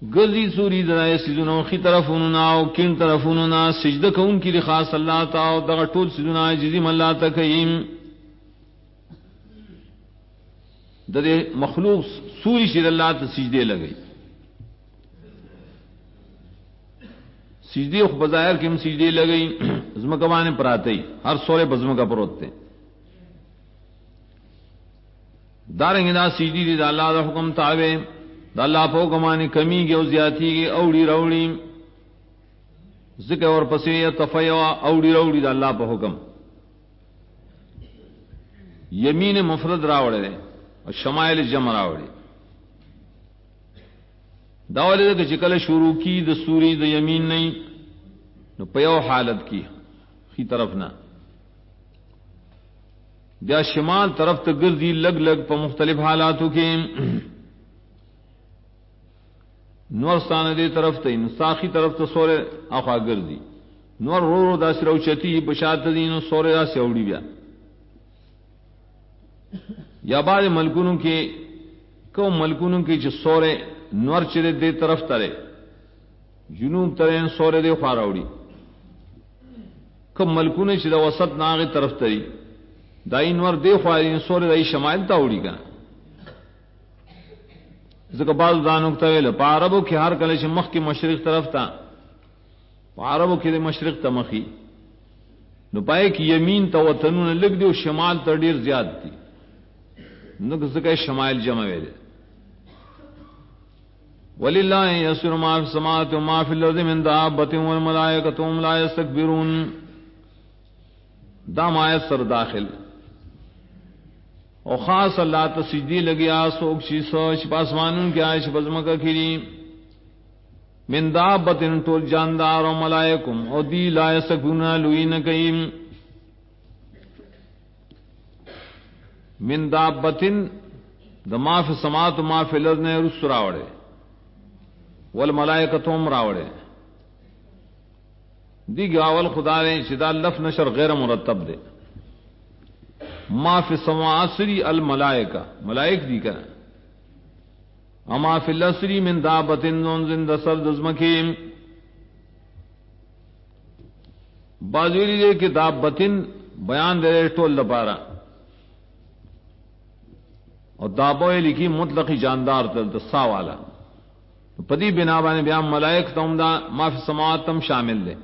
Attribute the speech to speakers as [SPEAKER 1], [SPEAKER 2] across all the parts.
[SPEAKER 1] گرزی sorry دنائے سیدنو خی طرفوننا او کن طرفوننا سجدہ کون کی خاص اللہ تا او دغه ټول سیدنا جزیم اللہ تکیم دے مخلوق سوری شید اللہ تا سجدے لگئی سجدے بظاہر کم سجدے لگئی زمکوانے پر آتے ہی ہر سورے بزمکا پر ہوتے دارنگی دا سجدی دی دا اللہ دا حکم تاوے دا اللہ پا حکمانے کمی گے و زیادتی گے اوڑی روڑی ذکر اور پسی تفیوہ اوڑی روڑی دا اللہ پا حکم یمین مفرد راوڑے اور شمائل جمع راوڑے داولے دا کہ چکل شروع کی دا سوری دا یمین نہیں نو پیو حالت کی خی طرف نہ بیا شمال طرف تا گردی لگ لگ پا مختلف حالاتوں کے نورستان دے طرف تا ساخی طرف تا سورے آخوا گردی نور رو رو دا سرو چتی بشات دینو سورے دا سیوڑی بیا یا بعض ملکونوں کے کو ملکونوں کی جو سورے نور چرے دے طرف ترے جنوب ترین سورے دے خواروڑی کم ملکونے چرے وسط ناغی طرف تری دائی نور دے خوارین سورے دائی شمائل تاوڑی کنا ذکر بعض دانوک تاویل پا عربو کی ہر کلش مخ کی مشرق طرف تا پا عربو کی دے مشرق تا مخی نو پائے کی یمین تا وطنون لگ دے و شمال تا دیر زیاد تی نو ذکر شمائل جمع ویلے وَلِلَّهِ يَسْرُ مَا فِي السَّمَاوَاتِ وَمَا فِي الْأَرْضِ مِن دَابَّةٍ وَالْمَلَائِكَةُ هُمْ لَا يَسْتَكْبِرُونَ دام آیت سر داخل اور خاص اللہ تسجدی لگیا سوک چی سوچ پاسمانون کی آئش بزمکہ کھری من دابتن طول جاندار و ملائکم او دی لا یسکون لوین کئیم من دابتن دا ما فی السماوات و ما فی الارض نے رس راوڑے والملائکتهم راوڑے دی گاول خدا نے شدا لف نشر غیر مرتب دے ما فی السماوات سری الملائکہ ملائک دی کنا اما فی الاسری من دابتن نون زند سر دزمکیم بازوری دے کہ دابتن بیان دے ٹول لپارا اور دابوئے لکھی مطلقی جاندار تل سا والا پدی بنا بانے بیان ملائک تم دا ما فی السماوات تم شامل دے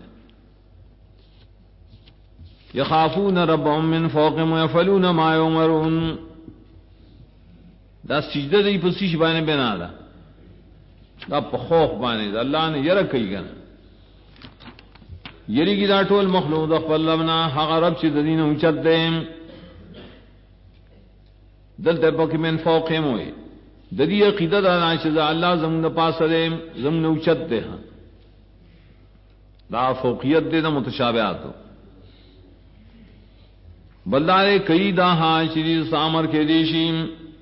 [SPEAKER 1] یخافون ربهم من فوقهم ویفعلون ما یؤمرون دا سجدہ دی پسیش بانے بنا دا خوف بانے دا اللہ نے یرک کئی گنا یری کی دا ٹول مخلوق دا خپل لبنا حق رب چی دین اونچت دے دل تے پاکی من فوقهم ہوئے ددی عقیدت آنا چیزا اللہ زمن پاس دے زمن اونچت دے ہاں دا فوقیت دے دا متشابہات ہو بلدارے کئی دا ہاں چیز سامر کے دیشیم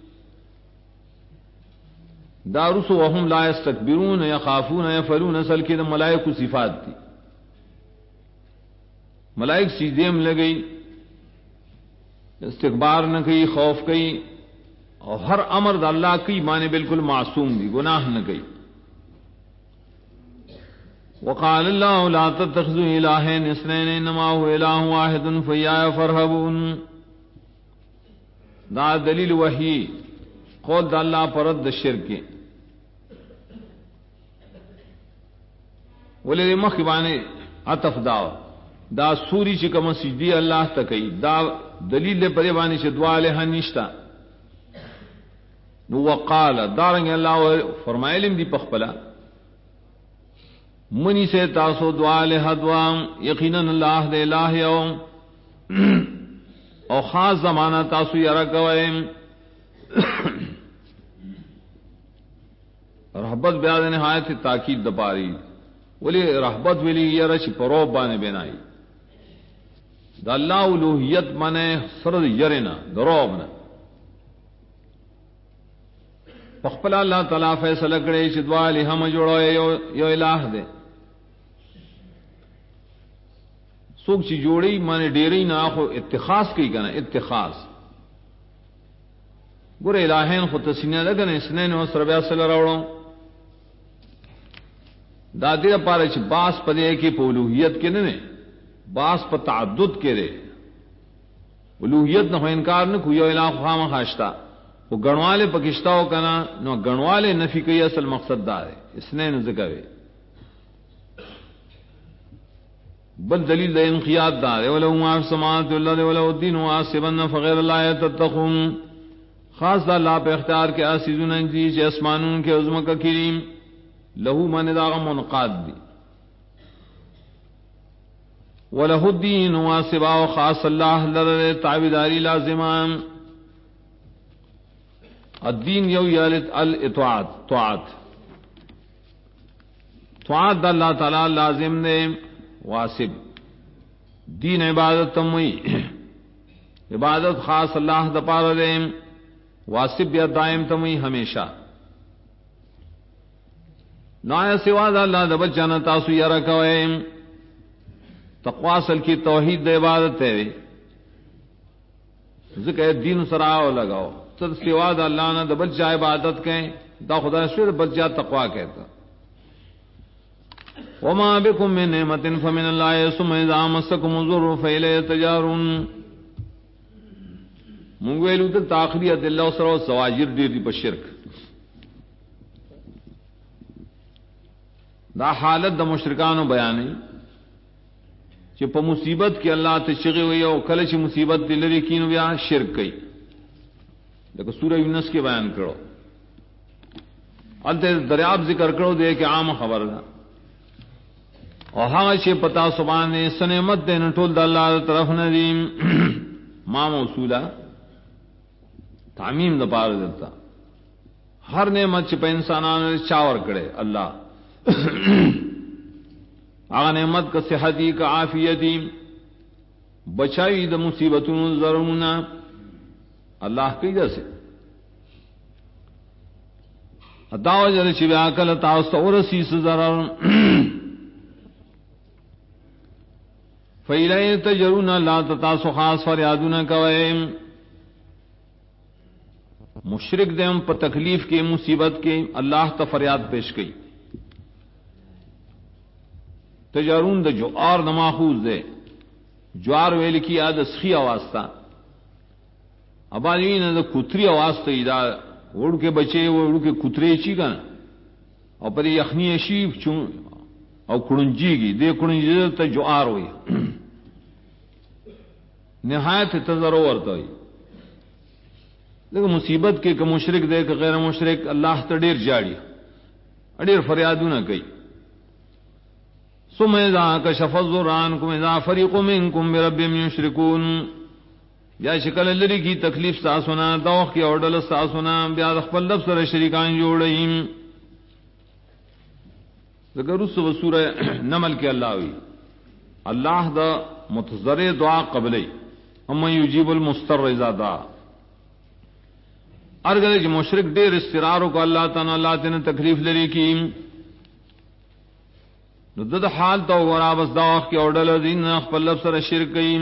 [SPEAKER 1] دارس وهم لا يستكبرون يخافون يفعلون اصل کے ملائک صفات تھی ملائک سیدھیم لگئی استکبار نہ کئی خوف کئی اور ہر امر دا اللہ کی مانے بالکل معصوم بھی گناہ نہ کئی وقال اللہ لا تتخذوا الہین اثنین انما هو الہ واحد فیایا فرہبون دا دلیل وحی قول دا اللہ پر رد شرک ولی مخبانے عطف داو دا سوری چکم سجدی اللہ تکی دا دلیل پر بانے چھ دعا لہا نشتا نو وقال دارنگ اللہ فرمائے لم دی پخپلا منی سے تاسو دعا لہا دعا یقیناً اللہ دے الہ یوم او خاص زمانہ تاسو یرکوئے رحبت بیاد نہایت تاکید دپاری ولی رحبت ولی یرش پروب بانے بینائی دا اللہ الوہیت مانے سرد یرنا دروبنا پخپلا اللہ تعالیٰ فیصلہ کرے چھ دعا لہا مجوڑوئے یو الہ دے سوک چی جوڑی مانے ڈیری نا آخو اتخاص کی کنا اتخاص گورے الہین خود تسینہ لگن اسنین و سربیہ صلی روڑوں دادی پارچ باس پدے کی پولوہیت کے نے باس پ تعدد کے رے الوہیت نہ انکار نہ کوئی علاقہ خام خاشتا وہ گنوالے پکشتا ہو کنا نو گنوالے نفی کئی اصل مقصد دار ہے اس نے نہ ذکر بل دلیل انقیاد دار ہے ولو ما فی السماوات والارض ولو الدین واسبا فغیر اللہ تتقون خاص اللہ پہ اختیار کے اسیزن جی چ اسمانوں کے عظم کا کریم لہو من داغ منقاد دی وله الدین واسبا خاص اللہ لر تعبیداری لازمان الدین یو یالت الاطاعت طاعت اللہ تعالی لازم نے واسب دین عبادت تموی عبادت خاص اللہ دپار دے واسب یا دائم تموی ہمیشہ نایا سوا دا اللہ دا بچانا تاسو یرا کوئے تقوی اصل کی توحید دے عبادت ہے ذکر دین سراؤ لگاؤ تر سوا دا اللہ نہ دا بچا عبادت کہیں دا خدا شر بچا تقوی کہتا وما بكم من نعمة فمن الله ثم إذا مسكم الضر فإليه تجارون منگویلو تے تاخریت اللہ سر سواجر دی پر شرک دا حالت دا مشرکانو بیانی کہ پا مصیبت کی اللہ تے چغی ہوئی او کلچ مصیبت دلری کینو بیا شرک کئی لیکن سورہ یونس کے بیان کرو انتے دریاب ذکر کرو دے کہ عام خبر دا اور ہاں چھے پتا سبحان نے سنعمت دے نٹول دا اللہ طرف ندیم ما موصولہ تعمیم دا پار دیتا ہر نعمت چھے پہ انسانان چاور کرے اللہ آغا نعمت کا صحتی کا عافیتی بچائی دا مصیبتون ضرورنا اللہ کی جیسے دعوی جل چی بیا کل تاوستا ورسی سزرر فیلئی تجرون اللہ تتاسو خاص فریادونا کوئے مشرک دے ہم پا تکلیف کے مصیبت کے اللہ تا فریاد پیش کی تجارون دا جو اور نماخوز دے جوار ویل کی آد سخی آواز تا ابانوین دا کتری آواز تا دا وڑو کے بچے وڑو کے کترے چی کنا اور پر یخنی شیف چون اور کڑنجی گی دے کڑنجی تا جوار ہوئی نہایت تضرور تا ہوئی لیکن مصیبت کے کہ مشرک دے کہ غیر مشرک اللہ تا دیر جاڑی اڈیر فریادو نہ کئی ثم اذا کشف الضر عنکم اذا فریق منکم بربهم یشرکون یا شکل لری کی تکلیف ساسونا دوخ کی اوڈل ساسونا بیا خپل لفظ سره شریکان جوړیم ذکر اس سورہ نمل کے اللہ ہوئی اللہ دا متضرع دعا قبلی اما یجیب المستر اذا دعا ارگر جو مشرک دیر استراروں کو اللہ تعالی اللہ تینے تکلیف لری کی ندد حال تو ورا بس داخ کے اوڈل دین خپل لفظ سره شرک کئ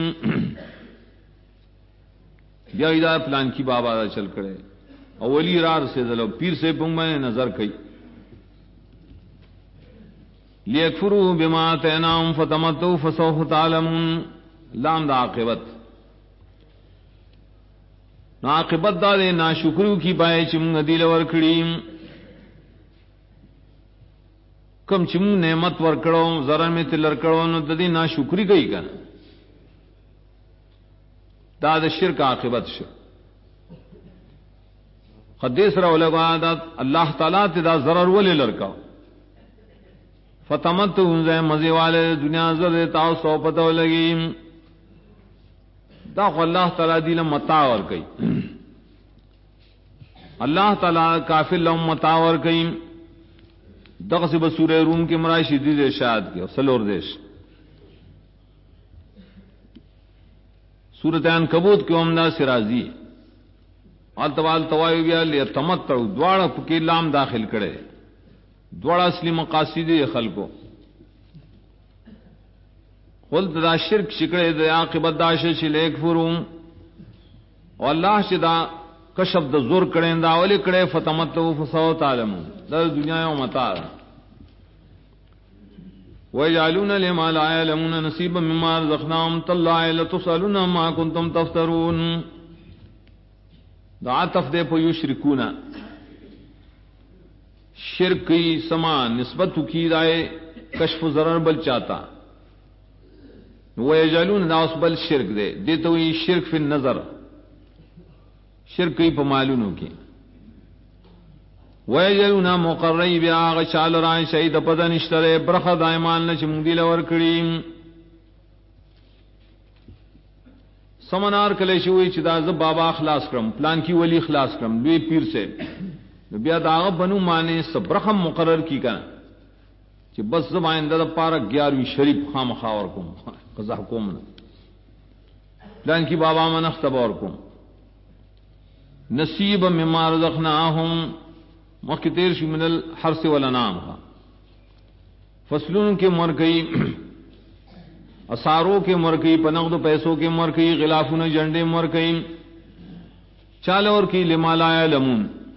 [SPEAKER 1] بیا ادا پلان کی بابا دا چل کرے اولی رار سے دلو پیر سے پنگ میں نظر کئی لیکفروا بما آتیناہم فتمتعوا فسوف تعلمون لام دا عاقبت نو عاقبت دا دے ناشکریو کی پائے چمگ دیل ورکڑیم کم چمگ نعمت ورکڑو ذرا میں تلر کڑو نو ددی ناشکری گئی کن دا دا شرک عاقبت شر خدیس رو لگا دا اللہ تعالیٰ تی دا ضرر ولی لرکاو فتمت انزے مزی والے دنیا زر تاو سو پتو لگی دا خو اللہ تعالیٰ دیل متاور کئی اللہ تعالیٰ کافر لهم متاور کئی دغسی بسور روم کی مرائشی دید ارشاد کی سلور دیش سورت عنکبوت کی عمدہ سرازی آلتوال توائیو بیا لیا تمتع دوارا پکی لام داخل کرے دوارا اصلی مقاصدی خلقو خلط دا شرک شکڑے دا عاقبت داشت چی لیک فروم و اللہ چی دا کشف دا زور کریں دا اولی کرے فتمتعو فسو تعلمون دا دنیا یوم مطار وَيَجْعَلُونَ لِمَا لَا يَعْلَمُونَ نَصِيبًا مِّمَّا رَزَقْنَاهُمْ تَاللَّهِ لَتُسْأَلُنَّ عَمَّا كُنتُمْ تَفْتَرُونَ. دا عطف دے پہ یشرکون شرک کی سما نسبت کی رائے کشف ضرر بل چاہتا وَيَجْعَلُونَ دا اس بل شرک دے دیتا ہوئی شرک فی النظر شرک کی پہ معلوموں کی وَيَجْعَلُونَ مُقَرَّئِ بِآغَ چال رائے شہید پدہ نشترے برخ دائمان نچ مندی لور کریم سمنار کلیشی ہوئی چدا زب بابا خلاص کرم پلان کی ولی خلاص کرم دوی پیر سے بیا داغ بنو مانے سب رقم مقرر کی کنا کہ بس زب آئندہ دا پارا 11ویں شریف خام خاور کم قضا حکوم پلان کی بابا من اختبار کم نصیب مما رزقناہم مقتیر شی من الحرس والانام فصلوں کے مرکئی اثاروں کے مرکئی پنقد پیسوں کے مرکئی غلافون جنڈے مرکئی چالور کی لما لا یعلمون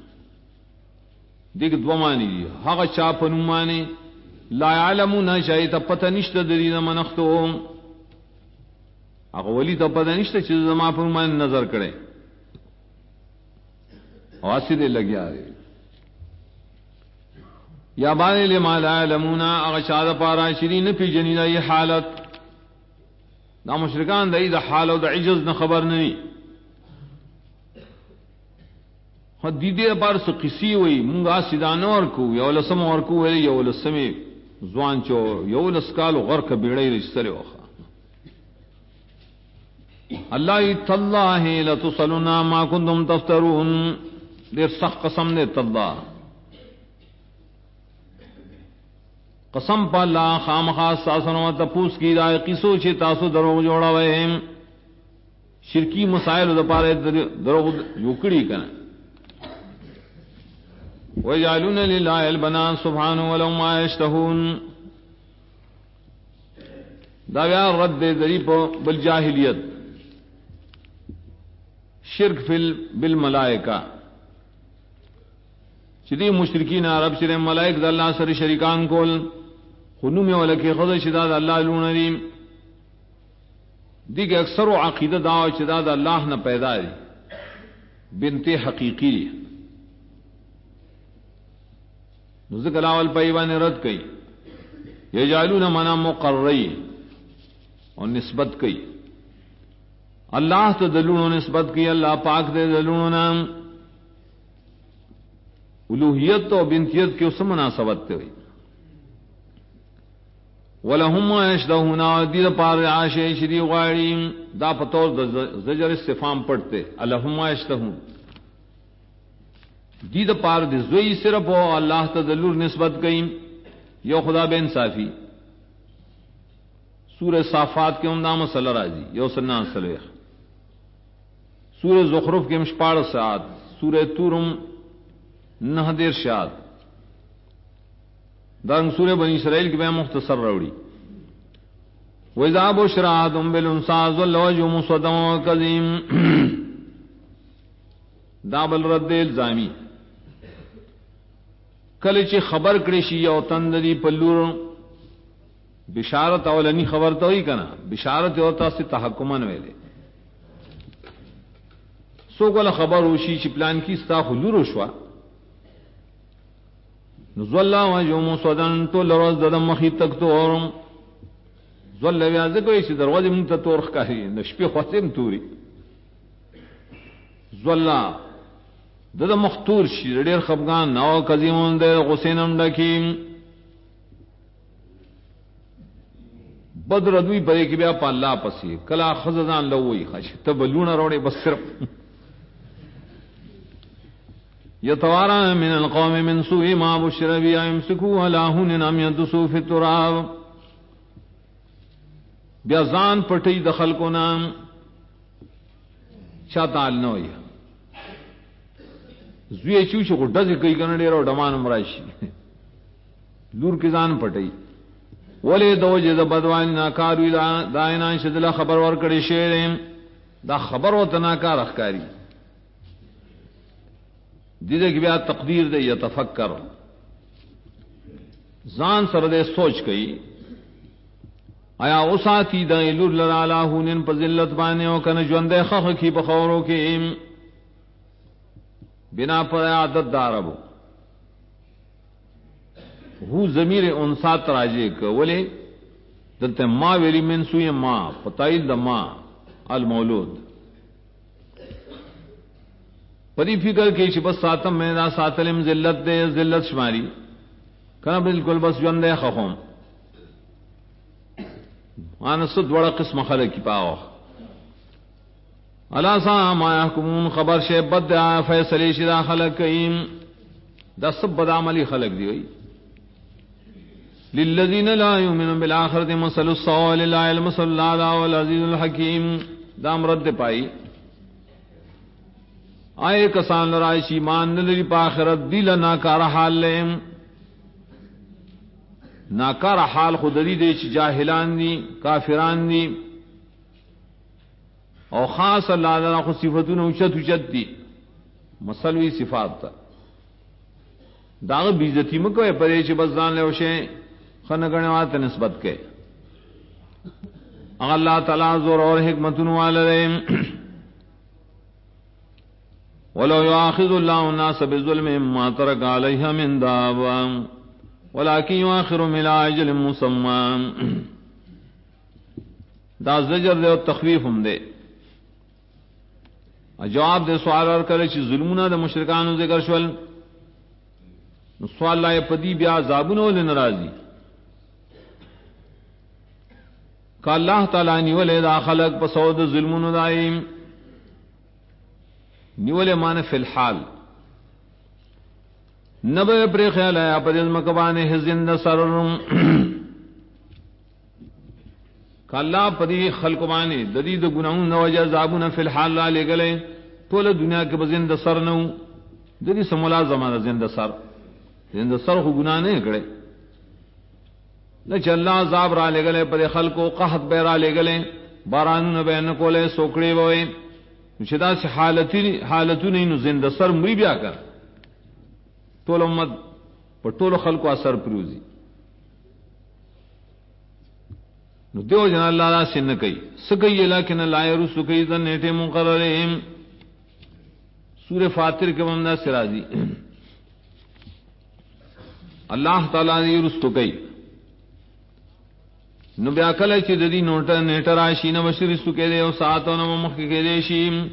[SPEAKER 1] دیکھ دو معنی دی حق چا پنو معنی لا یعلمون شاید پتہ نشت دری منختو اقولی تا پتہ نشت چیز زمان پنو معنی نظر کرے واسی دے لگیا رہے یا بانی لما لا یعلمون اغشاد پارا شرین پی جنیدہ یہ حالت دا مشرکان دا ای دا حال و دا عجز نا خبر نہیں خود دیدے پار سو قصی ہوئی منگا سیدان ورکو یولسم ورکو ویلی یولسمی زوان چو یولسکالو غرق بیڑی رجسر وخا اللہ تاللہ لتسلنا ما کنتم تفترون دیر سخت قسم دے تاللہ قسم پا اللہ خام خاص ساسن و تپوس کی رائے قصو چھے تاسو دروغ جوڑا وے شرکی مسائل دا پارے دروغ یوکڑی کنا وَيَجْعَلُونَ لِلَّهِ الْبَنَاتِ سُبْحَانَهُ وَلَهُم مَّا يَشْتَهُونَ دا بیا رد دری پا بالجاہلیت شرک بالملائکہ چدی مشرکین عرب شر ملائک دا اللہ سر شریکان کول خنو میں ولکی خضر شداد اللہ لونریم دیکھ اکثر و عقیدہ دعوی شداد اللہ نہ پیدا دی بنت حقیقی ذکر اول پیوان رد کئی یجعلون منا مقرری اور نسبت کئی اللہ تو دلون نسبت کی اللہ پاک دے دلون الوہیت تو بنتیت کی اس مناسبت ہوئی وَلَهُمْ مَا يَشْتَهُونَ دید پار عاشے شری غاریم دا پتور زجر استفام پڑھتے اللہم ما يشتهون دید پار دزوئی صرف ہو اللہ تدلور نسبت گئیم یو خدا بے انصافی سورہ صافات کے امدام صلی راضی یو سنان صلیح سورہ زخرف کے مشپاڑ سعاد سورہ تورم نہ دیر شاد دارنگ سورہ بنی اسرائیل کی بے مختصر روڑی وَإِذَا بُشِّرَ أَحَدُهُم بِالْأُنثَىٰ ظَلَّ وَجْهُهُ مُسْوَدًّا وَهُوَ كَظِيمٌ دابل رد الزامی کلچ خبر کریشی او تندری پلور بشارت اولنی خبر تو ہی کنا بشارت ہوتا سے تحکمن ویلے سو کل خبر ہوشی چی پلان کی ستا خلور وشوا نزواللہ وجو مسودن تو لروز ددم مخی تک تو اورم زواللہ بیازے کوئی سی دروازی منتا تورخ کاری نشپی خواتیم توری زواللہ ددم مختور شی ردیر خبگان ناو قضیمون دے غسینم ڈکیم بدر دوی پدے کی بیا پا اللہ پسی کلا خزدان لوئی خش تبلون روڑے بس صرف یتوارا من القوم من سوء ما بشر بی امسکو علی هون ام یدسو فی التراب بیا زان پٹی دخل کو نام چاتال نوئی زوی چوچ کو ڈز کئی کنڈے رو ڈمان مرائشی لور کی زان پٹی ولی دو جد بدوانی ناکاروی دائنان شدلا خبر ورکڑی شیرین دا خبر و تناکار اخکاری دیدے کی بیا تقدیر دے یتفکر زان سر دے سوچ کئی آیا اوساتی دا لور لرا لاہونن پا ذلت بانے او کن جوندے خخ کی بخورو کے بنا پر عادت داربو ہو ضمیر انسا تراجے کا ولے دلتے ما ویلی من سوی ما پتائل دا ما المولود پری فکر کی چھ بس ساتم میں دا ساتلم ذلت دے ذلت شماری کنا بالکل بس جوندے خخوم آنا صد وڑا قسم خلق کی پاو اللہ سا ما یحکمون خبر شے بد آیا فیصلی شدہ خلق کئیم دا سب بد عملی خلق دی ہوئی للذین لا یؤمنون بالآخرۃ مثل السوء للہ المثل الاعلی والعزیز الحکیم دا مرد پائی آئے کسان لرائش ایمان نلری پا آخرت دی لناکار حال لیم ناکار حال خود دی چی جاہلان دی کافران دی او خاص اللہ تعالیٰ خود صفتون اچت دی مسلوی صفات تا داغ بیزتی مکوئے پرے چی بزدان لے وشے خنگنے واتا نسبت کے اللہ تعالیٰ زور اور حکمتون والدیم وَلَوْ يُؤَاخِذُ اللَّهُ النَّاسَ بِظُلْمِهِمْ مَا تَرَكَ عَلَيْهَا مِن دَابَّةٍ وَلَكِنْ يُؤَخِّرُهُمْ إِلَىٰ أَجَلٍ مُّسَمًّى دا زجر دے اور تخویف ہم دے جواب دے سوال اور کرے چی ظلمنا دا مشرکانو ذکر شول سوال لائے پدی بیا عذابونو لے نرازی کہ اللہ تعالیٰ نیولے دا خلق پسود ظلمونو دائیم نیولے مانے فی الحال نبے پر خیال آیا پر از مکبانے حزن دا سررم کہ اللہ پدی خلقبانے ددید گناہون نوجہ عذابون فی الحال لا لے گلے طول دنیا کے بزند سر نو ددی سملازمہ زند سر خو گناہ نہیں کرے لیکن اللہ عذاب را لے گلے پر خلقو قحط بے را لے گلے بارانون بے نکولے سوکڑے بوئے شدا سے حالتو نہیں نو زند سر مری بیا کر طول امت پر طول خلقو اثر پروزی نو دیو جنا اللہ را سن کئی سکئی لیکن اللہ رسو کئی ذن نیٹے مقررہم سور فاتر کے ممدہ سرازی اللہ تعالیٰ دی رسو کئی نو بیا کله چې د دې نوټه نیټه راشي نو بشری سو کې دی او ساعتونه مخ کې دی شي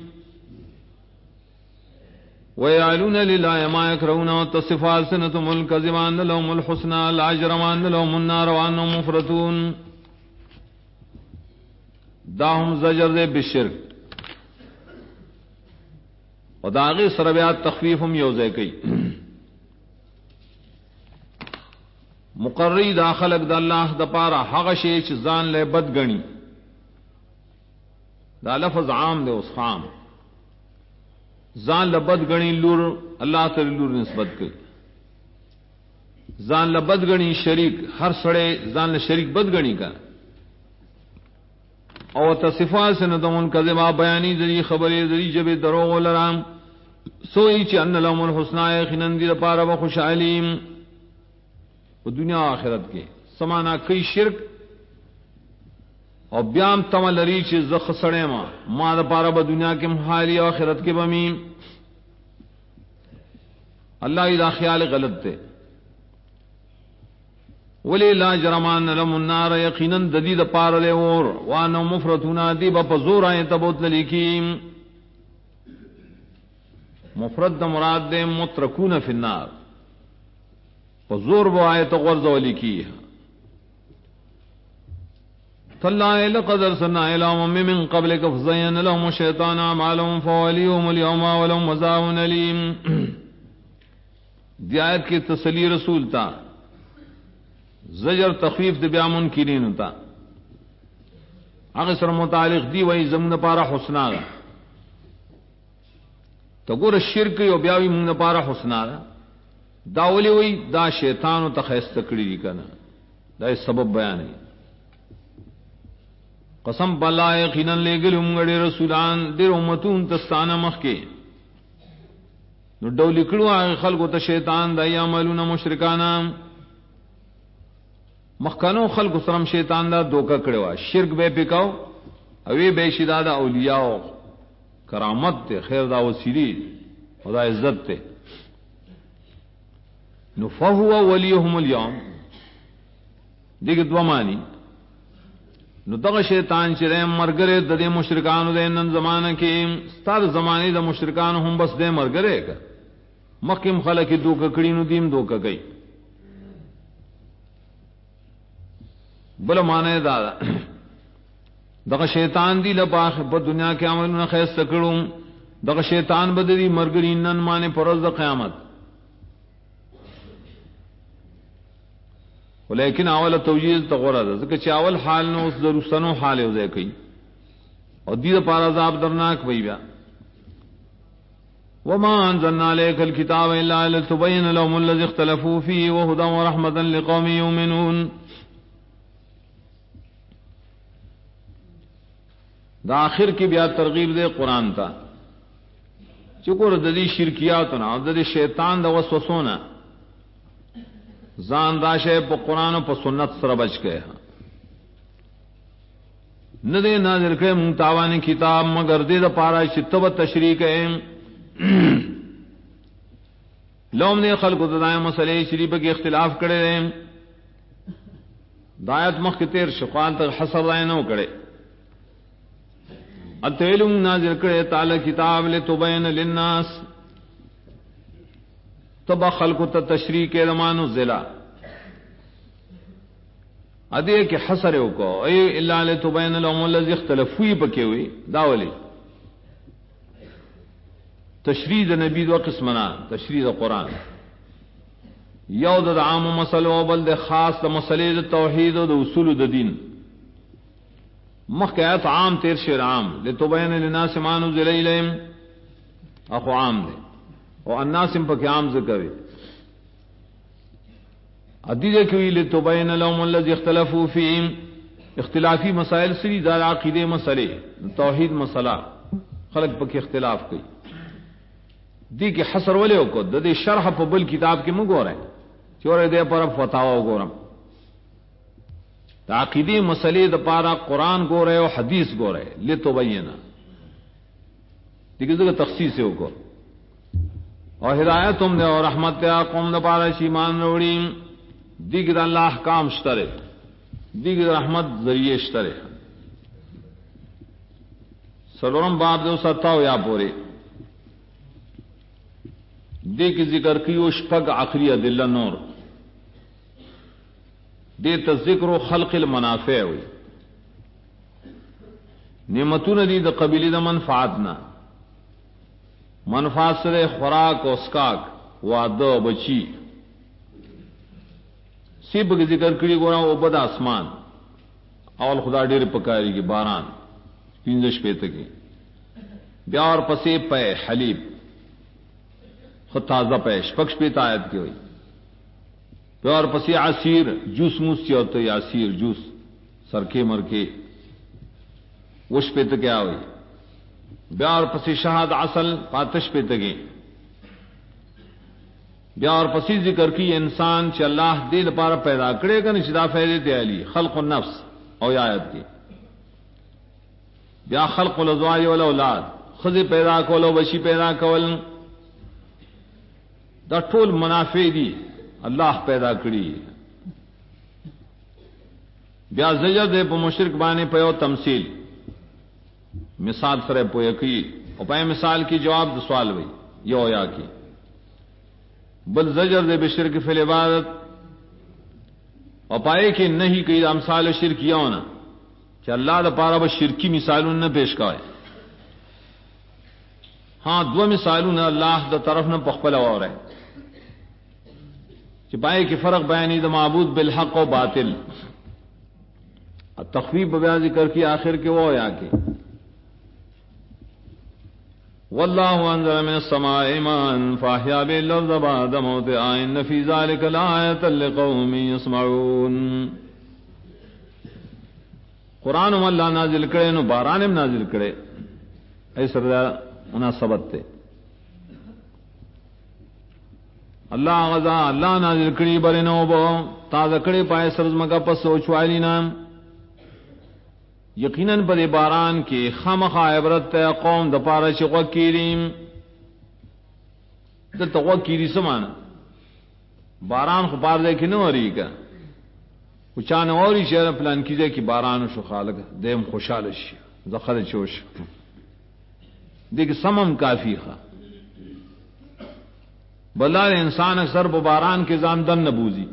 [SPEAKER 1] ويعلون لله ما يكرهون وتصف ألسنتهم الكذب أن لهم الحسنى لا جرم أن لهم النار وأنهم مفرطون داهم زجر دے بالشرک و داغی سربیات تخفیفم یوزے کئی مقرری دا خلق دا اللہ دا پارا حق شیچ زان لے بد گنی دا لفظ عام دے اس خام زان لبد گنی لور اللہ تعالی لور نسبت کی زان لبد گنی شریک ہر سڑے زان شریک بد گنی کا او تصفات سے ندمون کذبا بیانی ذری خبری ذری جب دروغ لرام سوئی چی ان لهم الحسنى خنندی دا پارا بخوش علیم و دنیا و آخرت کے سمانا کئی شرک اور بیام تمل ریچ زخ سڑے ما دا پارا با دنیا کے محالی و آخرت کے بمیم اللہ دا خیال غلط تے ولی لا جرمان لم النار یقیناً ددید پار لے اور وانو مفرتونا دی با پزور آئیں تبوت للیکیم مفرد دا مراد دے مترکون فی النار پزور با آئیں تغورز ولیکی تاللہ لقد ارسلنا الى امم من قبلک فزین لهم الشیطان اعمالهم فولیهم اليوم ولهم عذاب علیم دی آیت کی تسلی رسول تا زجر تخفیف دی بیا منکرین تا اگر سر متعلق دی وی زمن پارا حسنا دا تو گور شرک یو بیاوی من پارا حسنا دا داولی وی دا شیطانو تخیست کری دی کنا دا اس سبب بیان ہے قسم باللہ یقیناً لے گل امگڑی رسولان دیر امتون تستانا مخ کے نو ڈولی کڑو آگے خلقو تا شیطان دا یعملون مشرکانا مخکنو خلق سرم شیطان دا دوکا کڑوا شرک بے پکاو اوی بے شدا دا اولیاء کرامت تے خیر دا وسیلی خدا عزت تے نو فہو ولیہم اليوم دیکھ دو مانی نو دغه شیطان چې مرګره د دې مشرکانو د نن زمانہ کې ستاره زمانه د مشرکانو هم بس دې مرګره کا مخکم خلک دوکه کړي نو دیم دوکه کوي بل معنی دا دغه شیطان دی لپاره په دنیا کې عملونه خیسته کړو دغه شیطان بدري مرګري نن معنی پرز د قیامت ولیکن اول توجیز تغورا ده ځکه چې اول حال نو اوس درستنو حال یو ځای کوي او دې لپاره عذاب درناک وي بیا وما انزلنا عليك الكتاب الا لتبين لهم الذي اختلفوا فيه وهدى ورحمة لقوم يؤمنون دا آخر کی بیا ترغیب دے قرآن تا چکور ددی شرکیاتنا او ددی شیطان دا وسوسونا زان داشے پا قرآن و پا سنت سر بچ گئے ندے نازل کرے منتاوانی کتاب مگر دے دا پارا شتب تشریح ہے لوم نے خلق دائیں مسئلے شریف کے اختلاف کرے رہے دایت مخ کے تیر شقان تک حسر دائیں نو کرے اتیلم نازل کرے تعالی کتاب لتبین للناس تبا خلق تشریح کے رمان الزلا ادے کہ حسر کو اے الا لتبین لهم الذی اختلفوا پکے ہوئی داولی تشریح نبی دو قسمنا تشریح قرآن یو د عام مسلو بل د خاص د مسلې د توحید او د اصول د دین مخکات عام تیر شیر عام لتبین للناس ما نزل الیہم اخو عام دے اور الناس پک عام ذکر ادیدہ کوئی لتبین لهم الذی اختلفوا فیہ اختلافی مسائل سری دار عقیدے مسئلے توحید مسئلہ خلق پک اختلاف کی دی کہ حسر ولے کو دے شرح په بل کتاب کې مونږ غوړای چورې دې پر فتاوا وګورم عقیدی مسئلے د پارا قرآن غوړای او حدیث غوړای لتبینا دغه تخصیص یو کو اور ہدایت تم نے اور رحمت قوم د پارا ایمان وروړي دیگر اللہ احکام شترے دیگر رحمت ذریعے شترے سلورم باب دو ستاو یا پورے دے کی ذکر کی و شپگ آخری دلہ نور دے ذکر و خلق المنافع ہوئی نعمتون دی دا قبیلی دا منفعاتنا منفعات سر خوراک و اسکاک وعدہ و بچی سیب کے ذکر کری گونا وہ بد آسمان اول خدا ڈیر پکاری کی باران پینزش پیتے کی بیا اور پسے پے حلیب خود تازہ پیش پکش پیتا آیت کی ہوئی بیا اور پسے عصیر جوس موس کی ہوتا ہے عصیر جوس سرکے مرکے وش پیتے کیا ہوئی بیا اور پسے شہاد عسل پاتش پیتے گئے بیا اور پسی ذکر کی انسان چ اللہ دل پارا پیدا کرے گا نشدا فیدے دے علی خلق النفس او آیت کی بیا خلق الازواج والاولاد خذ پیدا کولو بشی پیدا کول دا ټول منافع دی اللہ پیدا کړي بیا زجر دے په مشرک باندې په تمثيل مثال سره پوهه کی او په مثال کی جواب د سوال وي یو یا کی بل زجر دے بشرک فی العبادت اور پائے کہ نہیں کہ امثال شرکیہ ہونا کہ اللہ دا پارا بس شرکی مثالوں نہ پیش کرے ہاں دو مثالوں نہ اللہ دا طرف نہ پخپلا اور ہے کہ پائے کہ فرق بیانی دا معبود بالحق و باطل تخفیف بیا ذکر کی آخر کے وہ یا کہ واللہ انزل من السماء ماء فاحیا به الارض بعد موتها ان فی ذلک لآیۃ لقوم یسمعون قرآن اللہ نازل کرے نو باران نازل کرے ایسا مناسبت تے اللہ غزا اللہ نازل کړي برنو بو تازه کړي پای سرزمګه په سوچوالی نام یقیناً پر باران کې خامخا عبرت ته قوم د پاره چې وکیریم د توکیری سمان باران خو بار دې کې نه وریګا او چانه اوري شهر پلان کیږي کې باران شو خالق دیم خوشاله شي زخر چوش دیکھ سمم کافی خا بلار انسان اکثر باران کے زان دن نبوزی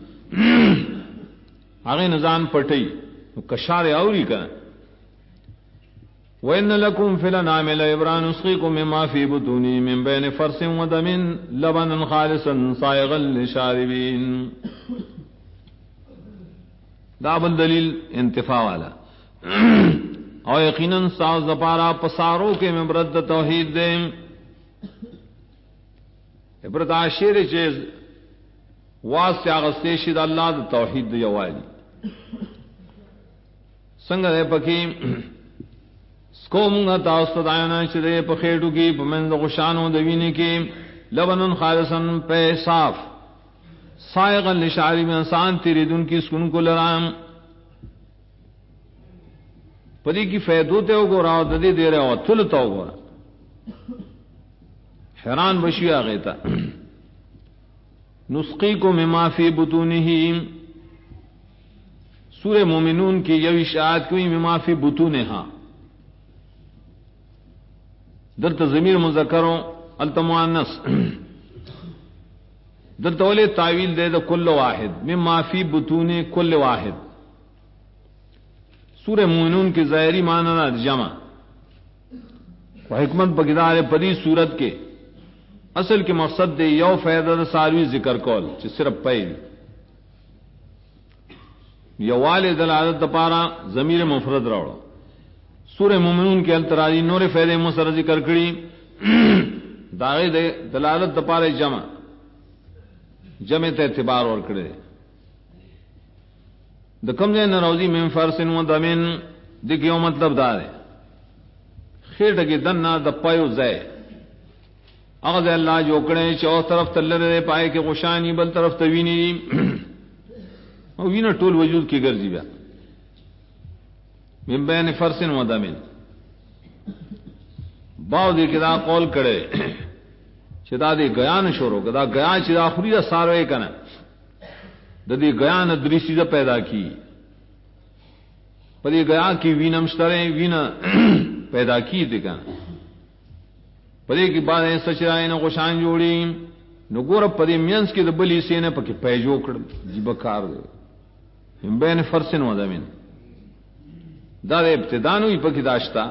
[SPEAKER 1] آگے نزان پٹئی کشار اوری کا وَإِنَّ لَكُمْ فِي الْأَنْعَامِ لَعِبْرًا نُسْقِيكُم مِّمَّا فِي بُطُونِهِ مِن بَيْنِ فَرْثٍ وَدَمٍ لَبَنًا خَالِصًا سَائِغًا لِّلشَّارِبِينَ دابل دلیل انتفاع والا اور یقیناً ساز دپارا پساروں کے میں برد توحید دیں عبرت عاشر چیز واسطے آغستیشید اللہ دا توحید دا یوالی سنگر ہے پکی سکو منگا تاستد آینا چدے پخیٹو کی پمند غشانو دوینے کی لبنن خالصن پہ صاف سائغا لشعری میں انسان تیری دن کی سکن کو لرام پدی کی فیدوتے ہو گو راو ددی دے رہے ہو تھلتا ہو گو حیران بشی آگئی تا نسقی کو مما فی بطونہی سورہ مومنون کی یوی شاعت کوئی مما فی بطونہا درت ضمیر مذکروں التمؤنث درت والے تعویل دے دا کل واحد مما فی بطون کل واحد سورہ مومنون کی ظاہری معنی نہ جمع و حکمت بگدار پدی صورت کے اصل کے مقصد دے یو فیدہ ساروی ذکر کول چ صرف پئی یوال دلالت دپارا ضمیر مفرد راوڑو سورہ مومنون کے التراجی نور فیدے مسر ذکر کڑی داغی دے دلالت دپارا جمع تے اعتبار اور کڑے د کم دے نروزی من فرسن و دمن دیکھیو مطلب دار ہے خیٹ کی دننا د پایو زے اغز اللہ جو کڑے چو طرف تلر دے پائے کے غشانی بل طرف توینی او وینا ټول وجود کی گرزی بیا من بین فرسن و دمن باو دی کدا قول کڑے چدا دی گیان شروع کدا گیا چدا خری دا ساروے کنا ددی گیا نہ دریسی پیدا کی پدی گیا کی وینم شترے وینا پیدا کی دکا پدی کی بات ہے سچرائے نہ غشان جوڑی نو گور پدی مینس کی دبلی سے نے پکی پیجو کڑ جی بکار دے ہم بین فرسن و زمین دار ابتدانو ہی پکی داشتا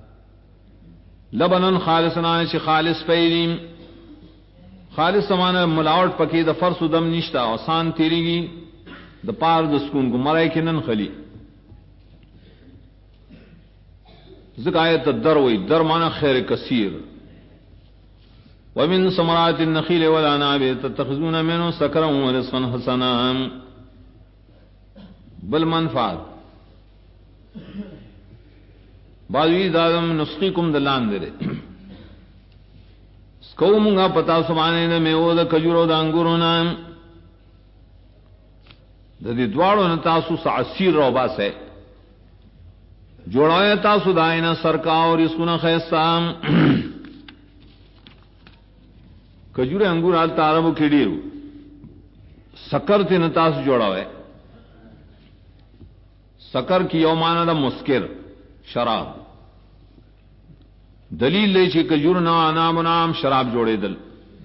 [SPEAKER 1] لبنن خالصنا چ خالص پیریم خالص سمانا ملاوٹ پکی دا فرس و دم نشتا آسان تیری گی دا پار دا سکون کو مرائے کی نن خلی ذکر آیت در وی در مانا خیر کثیر ومن ثمرات النخیل والعناب تتخذون منه سکرا ورزقا حسنا بل منفعت بعضوی دادم نسقیکم دلان دے کو منگا پتا سمانے نے میں وہ دا کجورو دا انگورو نام دا دی دوارو نا تاسو سعصیر رو باس ہے جوڑایا تاسو دائنا سرکا اور اسکونا خیستام کجور انگور آل تاربو کھڑیرو سکر تی نا تاسو جوڑا ہے سکر کی یومانا دا مسکر شراب دلیل لے چی کجور نا انام نام شراب جوڑے دل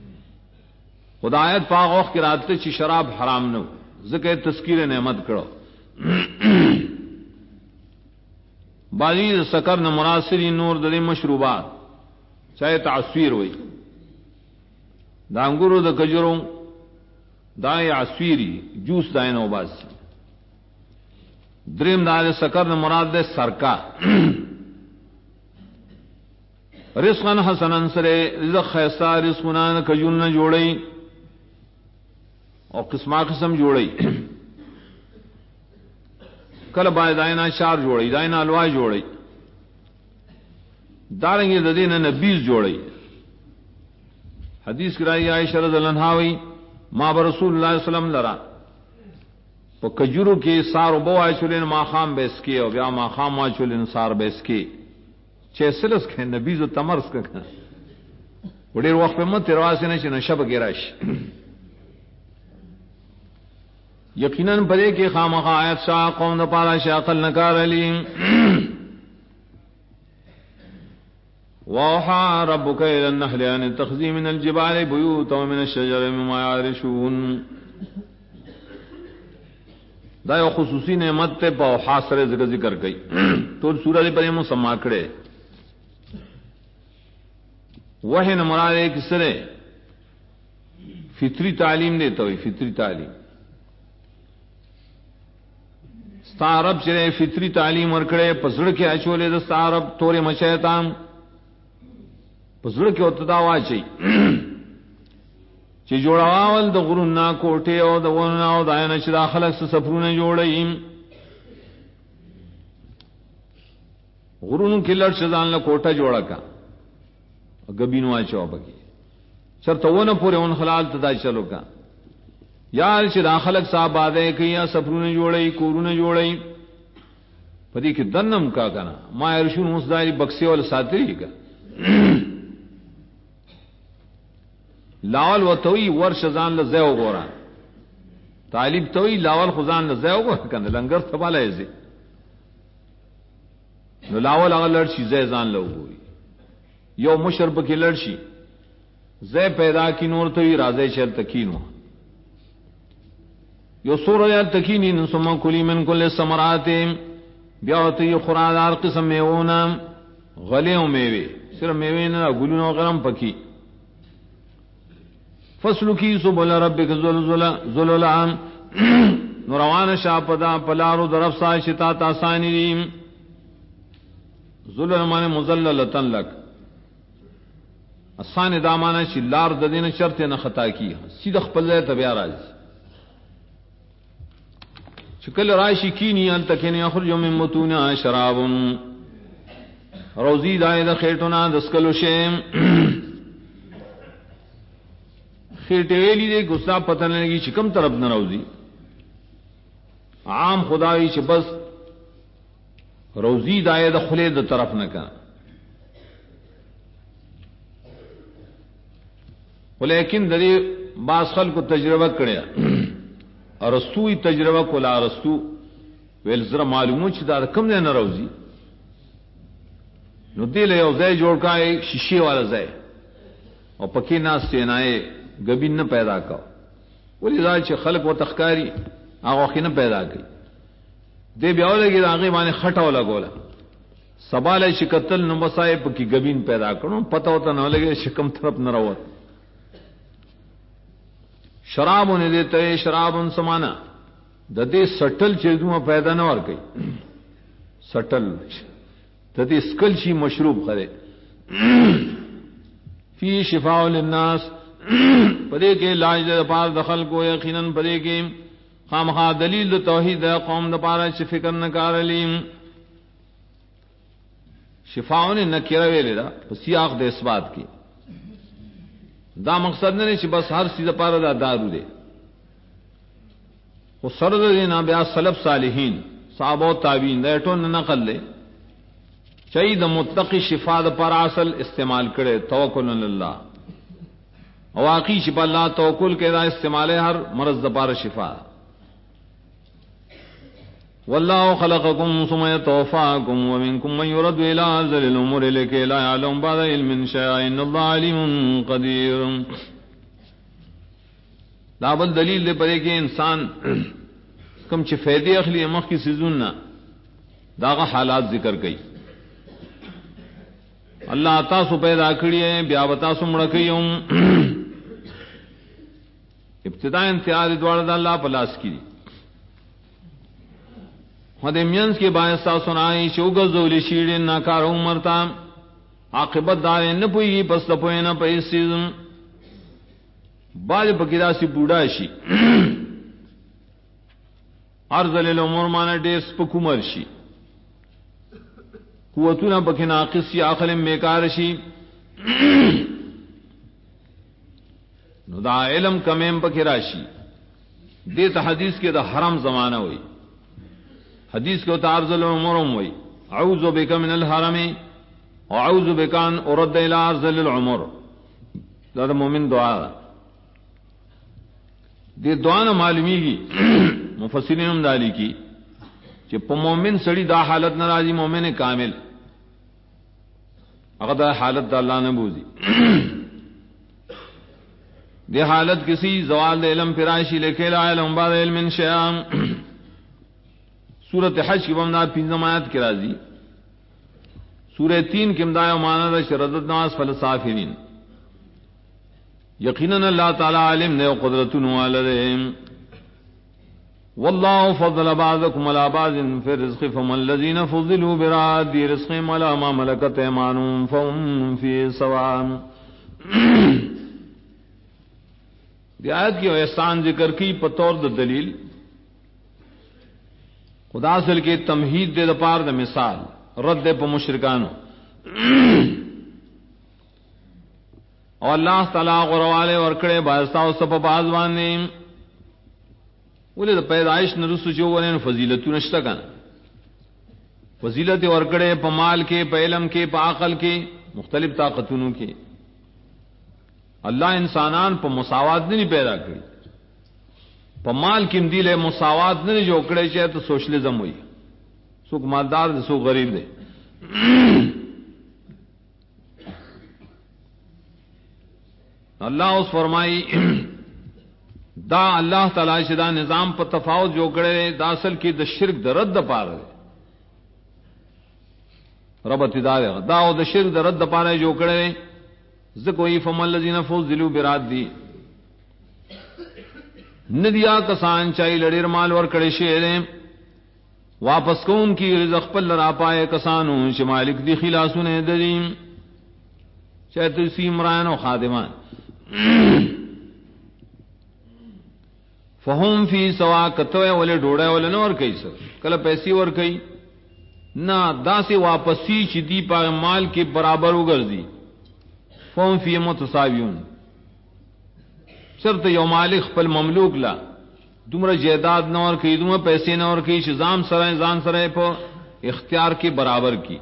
[SPEAKER 1] خدایت پاک اوخ کی راتتے چی شراب حرام نو ذکر تذکیر نعمت کرو بازی سکر نہ مناصری نور دل مشروبات چاہے تعصویر ہوئی دا انگورو دا کجوروں دائیں عصویری جوس دائیں نو باز دریم دار سکر نہ مراد دے سرکا رزقن حسنن سرے رزق خیستا رزقنان کجون نہ جوڑئی اور قسمہ قسم جوڑئی کل بائے دائنا چار جوڑئی دائنا الواح جوڑئی دارنگی ددین نبیز جوڑئی حدیث کرائی عائشہ رضی اللہ عنہا ہوئی ما رسول الله صلی الله علیه وسلم لرا په کجورو کې سار وبو اچولین ما خام بیس کې او بیا ما خام اچولین سار بیس کې چې سلس کې نبی زو تمرس کړه وړي وخت په مت رواسه نه چې نشب کې راشي یقینا پدې کې خامخا آیات شا قوم د پاره شاقل نکار علیم وَأَوْحَىٰ رَبُّكَ إِلَى النَّحْلِ أَنِ اتَّخِذِي مِنَ الْجِبَالِ بُيُوتًا وَمِنَ الشَّجَرِ مِمَّا يَعْرِشُونَ دا یو خصوصی نعمت ته په حاصل ذکر کړي ټول سورې په یمو سما کړي وحی نه مراد یې کسره فطری تعلیم دیته وي فطری تعلیم ستارب چې فطری تعلیم ورکړي پسړ کې اچولې د ستارب تورې مشیطان پسړ کې اوت دا واچي چې جوړاول د غرونو کوټه او د ونو او داینه چې داخله سفرونه جوړي غرونو کې لړ شزان له کوټه جوړه کا غبینو اچو بګي چرته ونه پورې اون خلال تدا چلو کا یار چې داخله صاحب باندې کیا سفرونه جوړي کورونه جوړي پدې کې دنم کا کنه ما ارشون مصداري بکسي ول ساتري کا لاول وتوي ورش ځان له زو ګورا طالب توي لاول خزان له زو ګور کنه لنګر ثباله یزي نو لاول هغه لړ شي ځان له وګوري یو مشرب کې لړ شي زې پیدا کی نور توي راځي چل تکینو یو سورہ تکینی نو سم کلی من کل ثمرات بیا ته خورادار قسم میونه غلیو میوه صرف میوه نه ګلونو غرم پکی فصل کی سبل ربک ذللا نوروان شاپدا پلارو درف سا شتا تاسانی ذلل معنی مذللتن لک اسان دامانه شلار د دین شرط نه خطا کی سید خپل ځای ته بیا راځي شکل راشی کینی ان تکین یخرج من متونا شراب روزی دای د خېټونه دسکلو شیم خېټه ویلی دې ګستا پته نه لګي چې کوم طرف نه راوځي عام خدای چې بس روزی دای د خله د طرف نه کا ولیکن د دې باس خلکو تجربه کړیا ارستوی تجربه کولا ارستو ویل زره معلومو چې دا کم نه راوځي نو دې له یو ځای جوړ کای شیشې والا ځای او پکې ناس سینای غبین نه پیدا کا ولې دا چې خلق و تخکاری هغه خینه پیدا کړي دې بیا ولګي هغه باندې خټاو لګولا سباله شکتل نو مصائب کې غبین پیدا کړو پته وته نه لګي شکم طرف نه راوت شرابونه دې ته شرابون سمانا د دې سټل چیزونه پیدا نه ور کوي سټل د دې سکل شي مشروب خره فی شفاء للناس پدې کې علاج د پاره دخل کو یقینا پدې کې خامخا دلیل د توحید د قوم د پاره چې فکر نه کارلیم شفاءونه نکره ویل دا په سیاق د اثبات کې دا مقصد نه چې بس هر څه د پاره دا دارو دی او سره د نه بیا سلف صالحین صحابه او تابعین دا ټول نقل لې چې د متقی شفاء د پر اصل استعمال کړي توکل الله او واقعي چې په الله توکل کې دا استعمال هر مرض د پاره شفاء والله خلقكم ثم يتوفاكم ومنكم من يرد الى ارذل الامور لكي لا يعلم بعد علم شيئا ان الله عليم قدير دا بل دلیل دی پرې کې انسان کوم چې فائدې اخلي مخ کی سيزونه داغه حالات ذکر کړي الله تاسو پیدا کړی بیا وتا سمړه کيوم ابتداء انتهاء دوړ د الله په لاس کې خدمینس کې باندې تاسو نه شوګه زولې شیړې ناکار عمر تا عاقبت دار نه پوي پس ته پوي نه پیسې باج پکې داسي بوډا شي ارذل الامور مان ډېر سپکومر شي قوتونه پکې ناقص شي عقل بیکار شي نو دا علم کمیم پکې راشي دې ته حدیث کې دا حرام زمانہ وي حدیث کو تعرض العمر وي اعوذ بک من الحرم واعوذ بک ان ارد الى ارذل العمر دا مومن دعا دې دعا نه معلومیږي مفسرین هم دالی کی چې په مومن سړی دا حالت ناراضي مومن کامل هغه دا حالت د الله نه بوزي دی حالت کسی زوال علم فراشی لکھے لا علم بعد علم شیئا سورت حج کی بمداد پینزم آیات کی رازی سورت 3 کی امدائی ومانا دا شردت ناس فلسافرین یقیناً اللہ تعالی علم نے قدرت نوالدہم واللہ فضل بعضکم علی بعض فی الرزق فمن الذین فضلوا براد رزقهم علی ما ملکت ایمانهم فهم فی سواء دی آیت کی احسان ذکر کی بطور د دلیل خدا اصل کے تمہید دے دپار د مثال رد پہ مشرکانو اور اللہ تعالی غروالے ورکڑے بازتا سب بازوان نے بولے تو پیدائش نرسو چونے فضیلت نشتا کن فضیلت ورکڑے پہ مال کے پہ علم کے پہ عقل کے مختلف طاقتوں کے اللہ انسانان پہ مساوات نہیں پیدا کری پہ مال کم دل مساوات نہیں جو اکڑے چاہے تو سوشلزم ہوئی سوک مالدار دے سوک غریب دے اللہ اس فرمائی دا اللہ تعالی شدہ نظام پر تفاوت جو اکڑے دا اصل کی دا شرک دا رد پا رہے ربط دا او دا شرک دا رد پا رہے جو اکڑے زکوئی فمن الذین فضلوا براد دی ندیا کسان چاہی لڑیر مال ور کڑے شیریں واپس کون کی رزق پل لرا پائے کسانوں چھ مالک دی خلاسوں نے دریم چاہے تو اسی عمران و خادمان فہم فی سوا کتوے والے ڈوڑے والے نہ اور کئی سر کل پیسی اور کئی نہ دا سے واپسی چھ دی پا مال کے برابر اگر دی فهم فی متساویون شرط یو مالک خپل مملوک لا دمرا جائیداد نہ اور کی دمرا پیسے نہ اور کی شزام سرائے زان سرائے پر اختیار کے برابر کی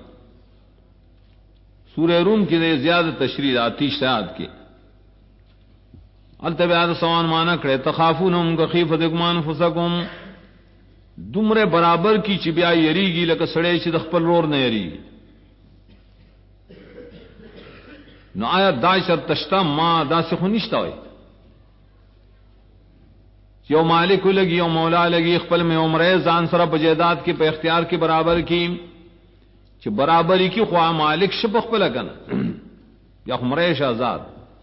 [SPEAKER 1] سورہ روم کی دے زیادہ تشریح آتی شاید کے التبیاد سوان مانا کرے تخافونہم کخیفتکم انفسکم دمرے برابر کی چبیا یریگی لکہ سڑے چھ دخپل رور نہ یریگی نو آیا دا شرط تشتا ما دا سے خونشتا ہوئی یو مالک لگی یو مولا لگی خپل میں عمرے زان سرا بجیداد کی پہ اختیار کی برابر کی چھ برابری کی خواہ مالک شپ خپل کنا یا عمرے شہزاد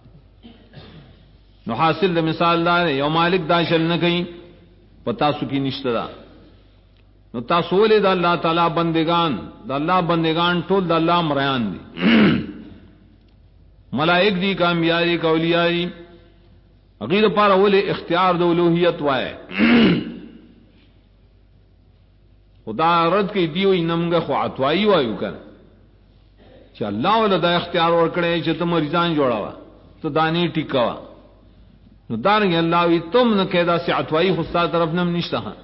[SPEAKER 1] نو حاصل دا مثال دا یو مالک دا شل نہ کہیں پتا سکی نشتا دا نو تاسولے دا اللہ تعالی بندگان ٹول دا اللہ مریان دی ملائک دی کامیاری کولیاری عقید پارا اولے اختیار دو الوہیت وائے خدا رد کی دیوئی نمگا خواتوائی وائیو کر چھ اللہ والا دا اختیار ورکڑے چھ تم مریضان جوڑا وا تو دانی ٹکا وا نو دارنگی اللہ وی تم نکیدہ سے عطوائی خستا طرف نم نشتا ہاں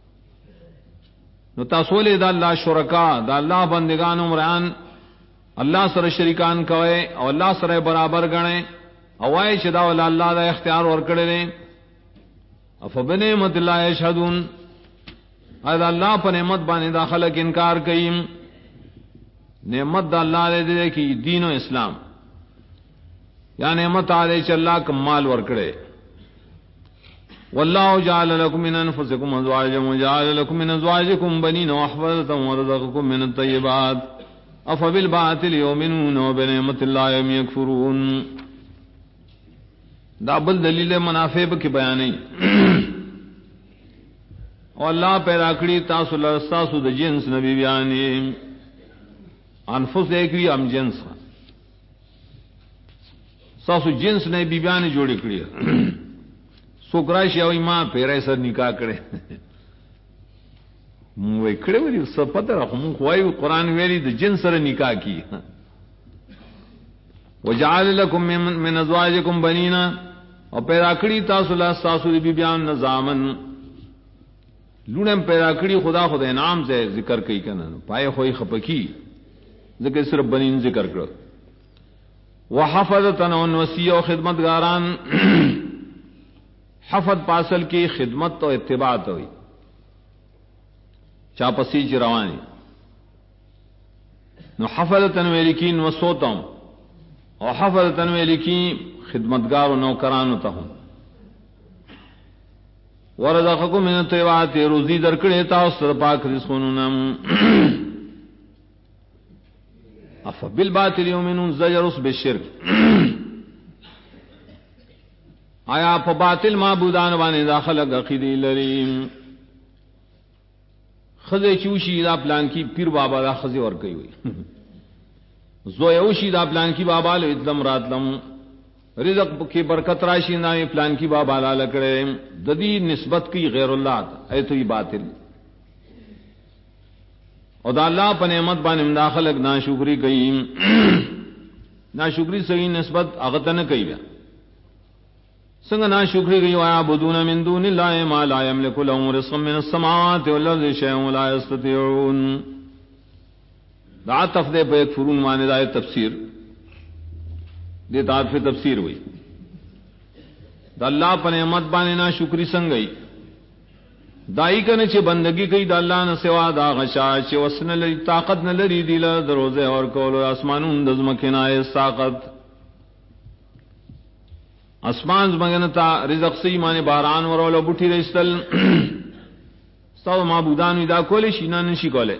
[SPEAKER 1] نو تاسولے دا اللہ شرکا دا اللہ بندگان عمران اللہ سر شریکان کوئے او اللہ سر برابر گنے اوائے چدا والا اللہ دا اختیار ورکڑے دیں افبنعمت اللہ یشہدون اذا اللہ پر نعمت بانے دا خلق انکار کئیم نعمت دا اللہ دے دے کی دین و اسلام یا نعمت آلے چ اللہ کمال ورکڑے واللہ جعل لکم من انفسکم ازواجا وجعل لکم من ازواجکم بنین واحفظة ورزقکم من الطیبات افبالباطل یؤمنون وبنعمت اللہ یم یکفرون دا بل دلیل منافع کی بیان نہیں اور اللہ پیدا کری تاسو لرستاسو دا جنس نبی بیانی انفس ایک بھی ام جنس ساسو جنس نے بی بیانی جوڑی کری سوکراشی اوی ماں پیرے سر نکاح کرے موی کھڑے ولی سب پتہ رکھو مو خواہی قرآن ویلی دا جنس سر نکاح کی وجعل لکم من ازواجکم بنینا اور پیدا کړی تاسو لا تاسو دی بیان نظامن لونم پیدا کړی خدا انعام سے ذکر کوي کنه پای خوې خپکی ذکر صرف بنین ذکر کړ وحفظتن وصیہ و خدمتگاران حفظ پاسل کی خدمت و اتباع ہوئی چاپسی چ روانی نو حفظتن ویلکین و سوتم اور حفظتن ویلکین خدمتگار و نوکران تہم ورزقکم من الطیبات روزی درکڑے تاسو پاک رزقونم اف بالباطل یؤمنون زجر اس بالشرک آیا په باطل معبودان باندې داخله عقیدی لریم خزه چوشی دا پلان کی پیر بابا دا خزه ور کوي وي زویوشی دا پلان کی بابا له ادم راتلم رزق کی برکت راشی نا پلان کی بابا لا لکڑے ددی نسبت کی غیر اللہ اے تو یہ باطل اور دا اللہ پر نعمت باندې داخلك ناشکری کئی ناشکری صحیح نسبت اغتن کئی بیا سنگ ناشکری کئی وَيَعْبُدُونَ مِن دُونِ اللَّهِ مَا لَا يَمْلِكُ لَهُمْ رِزْقًا مِنَ السَّمَاوَاتِ وَالْأَرْضِ شَيْءٌ لَا يَسْتَطِيعُونَ دا تفدے پہ ایک فرون مانے دا تفسیر دے تعارف تفسیر ہوئی دا اللہ پر نعمت باندې ناشکری سنگئی دائی کنے چھ بندگی کئی دا اللہ نہ سوا دا غشا چھ وسن لری طاقت نہ لری دی ل دروزے اور کولو اسمانون دزمکنا اس طاقت اسمان زمگنتا رزق سی مانے باران ورولو بوٹی رستل سو معبودان دا کولے شینا نشی کولے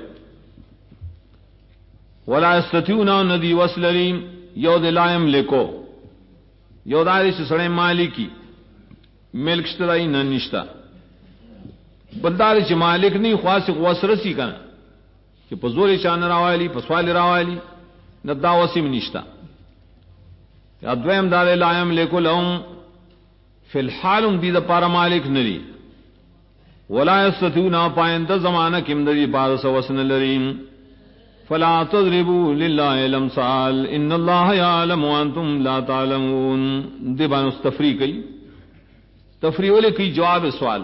[SPEAKER 1] ولا استتیونا ندی وصلریم یو دلائم لکو یو داری سے سڑے مالکی ملک شترائی ننشتا بلداری چھ مالک نہیں خواست وسرسی کنا کہ پزوری چان راوالی پسوالی راوالی ندہ وسیم نشتا یا دویم دار لائم لیکو لهم فی الحال دید پارا مالک نری ولا یستطیعون پائندہ زمانہ کم دری پارس وسن لریم فلا تضربوا للہ الامثال ان اللہ یعلم وانتم لا تعلمون دیبان اس تفریح کی تفریح والے کی جواب سوال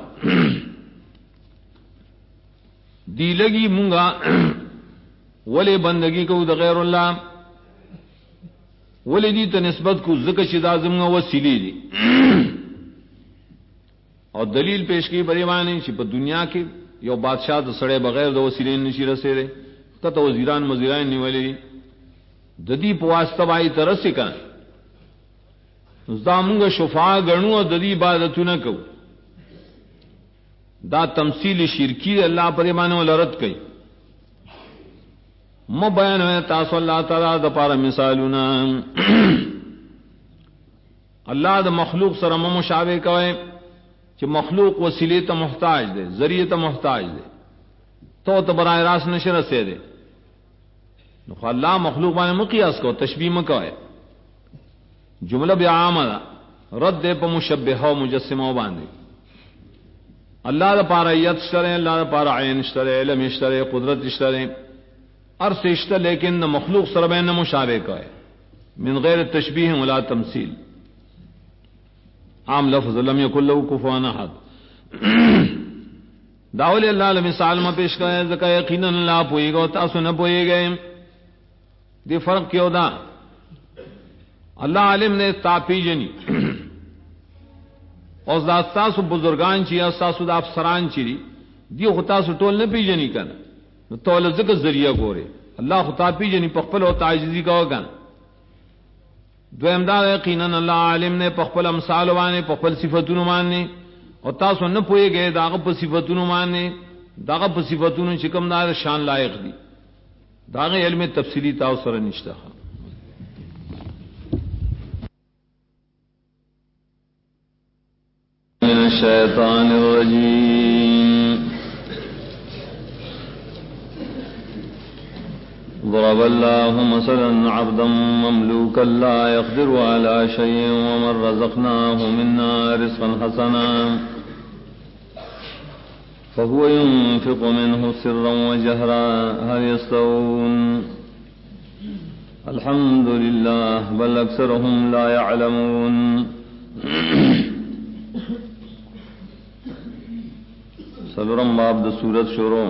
[SPEAKER 1] دی لگی مونگا ولی بندگی کو دا غیر اللہ ولی دی تا نسبت کو ذکر شدا زمگا وسیلی دی اور دلیل پیش کی بریوانی چی پا دنیا کی یو بادشاہ دا سڑے بغیر دا وسیلین نشی رسے رے تا وزیران مزیران نیولی ددی پواسطہ بائی ترسی کن دا مونگا شفاع گرنو اور ددی عبادتو نکو دا تمثیل شرکی اللہ پر ایمانو لرد کئی م بیان ہے تاسو اللہ تعالی دا پارا مثالنا اللہ دا مخلوق سر مشابہ کوئے کہ مخلوق وسیلے تا محتاج دے ذریعے تا محتاج دے تو براہ راست نشر سے دے نخوا اللہ مخلوق بانے مقیاس کو تشبیہ مکوئے جملہ بیعام دا رد دے پا مشبہہ و مجسمہ باندے اللہ دا پارا یت اشترے اللہ دا پارا عین اشترے علم اشترے قدرت اشترے عرص اشترے لیکن مخلوق سربین مشابہ کوئے من غیر تشبیہ ولا تمثیل عام لفظ لم یکن لہو کفوا احد داولی اللہ علیہ مثال میں پیش کرے زکا یقینا اللہ پوئی گا تاسو نہ پوئی گئے دی فرق کیوں دا اللہ عالم نے تاپی جنی اور تاسو بزرگان چی تاسو دا افسران چی دی خطا سو ٹول نہ پی جنی کنا تول ذکر ذریعہ گورے اللہ خطا پی جنی پخپل و تعجزی کا ہوگا دو امداد یقیناً اللہ عالم نے پخپل امثال وانے پخپل صفتون ماننے اور تاسو نہ پوئے گئے داغ پر صفتون ماننے داغ پر صفتون چکم دار شان لائق دی داغ علم تفصیلی تاو سر نشتا من الشیطان الرجیم ضرب الله مثلا عبدا مملوكا لا يقدر على شيء ومن رزقناه منا رزقا حسنا فهو ينفق منه سرا وجهرا هل يستوون الحمد لله بل أكثرهم لا يعلمون سلورم باب د سورت شروع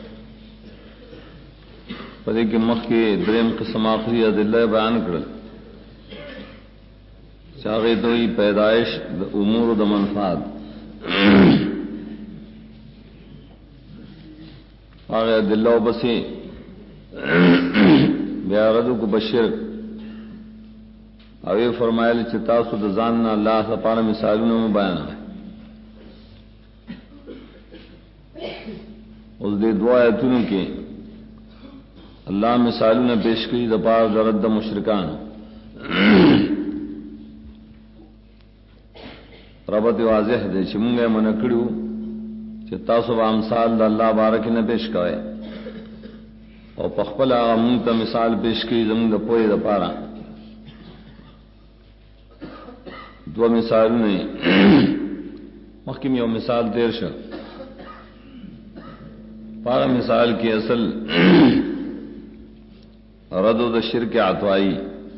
[SPEAKER 1] پدې کې مخکې دریم قسم آخری ادله بیان کړل چاغې دوی پیدائش د امور د منفعت هغه ادله وبسې بیا ردو کو بشر او یې فرمایل چې تاسو د ځان نه الله لپاره مثالونه بیان کړئ. اس دے دعا آیتونو کې اللہ مثالونه پیش کړي د پاره د رد مشرکان ربط واضح دی چې موږ یې منع کړو چې تاسو به امثال د الله بارک نه پیش کوئ او په خپل هغه موږ ته مثال پیش کړي زموږ د پوهې د پاره دو مثالونه مخکې یو مثال تیر شو پارا مثال کی اصل رد و شرک عطوائی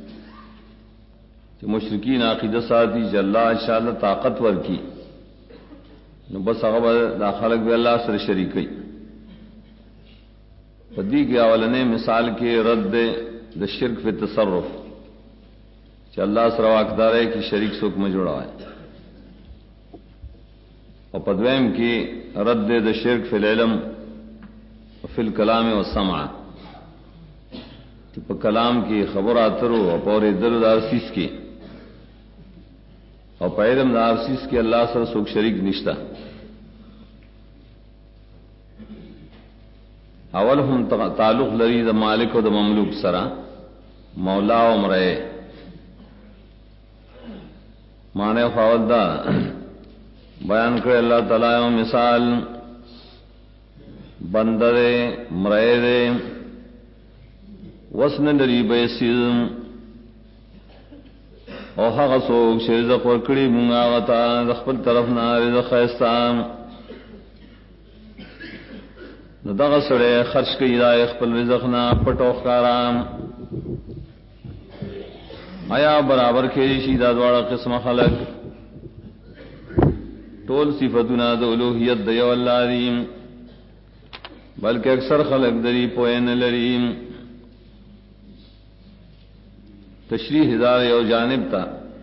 [SPEAKER 1] کہ مشرکین عقیدہ ساتھی چې اللہ انشاءاللہ طاقتور کی نو بس هغه دا خلق به الله سره شریکي پدې کې اولنې مثال کې رد د شرک په تصرف چې الله سره واقدار ہے کہ شریک څوک مې جوړاوي او پدویم کې رد د شرک فی العلم فی الکلام والسمع په کلام کې خبر اترو او پورې دل دارسیس کې او په علم دارسیس کې الله سره څوک شریک نشتا. اول هم تعلق لري د مالک او د مملوک سره مولا او مرئ معنی فاول دا بیان کړ الله تعالی او مثال بندر مرئ وسن لري بیسیزم او هغه څوک چې رزق ورکړي موږ هغه ته د خپل طرف نه رزق خاستان نو دغه سره خرج کوي دا خپل رزق نه پټو ښکارام آیا برابر کې شي دا دواړه قسمه خلق ټول صفاتونه د الوهیت دی او الله دی بلکہ اکثر خلق دری پوین لریم تشریح ہزار یو جانب تا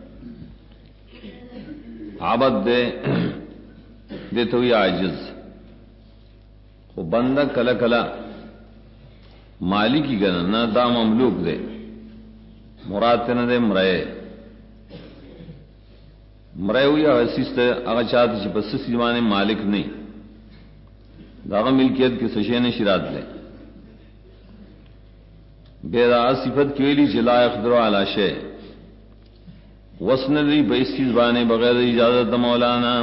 [SPEAKER 1] عبد دے توی عاجز خو بندہ کلا کلا مالی کی گنا نہ دا مملوک دے مراد نہ دے مرئے ہوئی اسیست اگر چاہتے چھ پس سیوانے مالک نہیں داغا ملکیت کی سشین شرات لے بیدا صفت کیولی چلا اقدرو علا شے وسن لی بیسی زبانے بغیر اجازت مولانا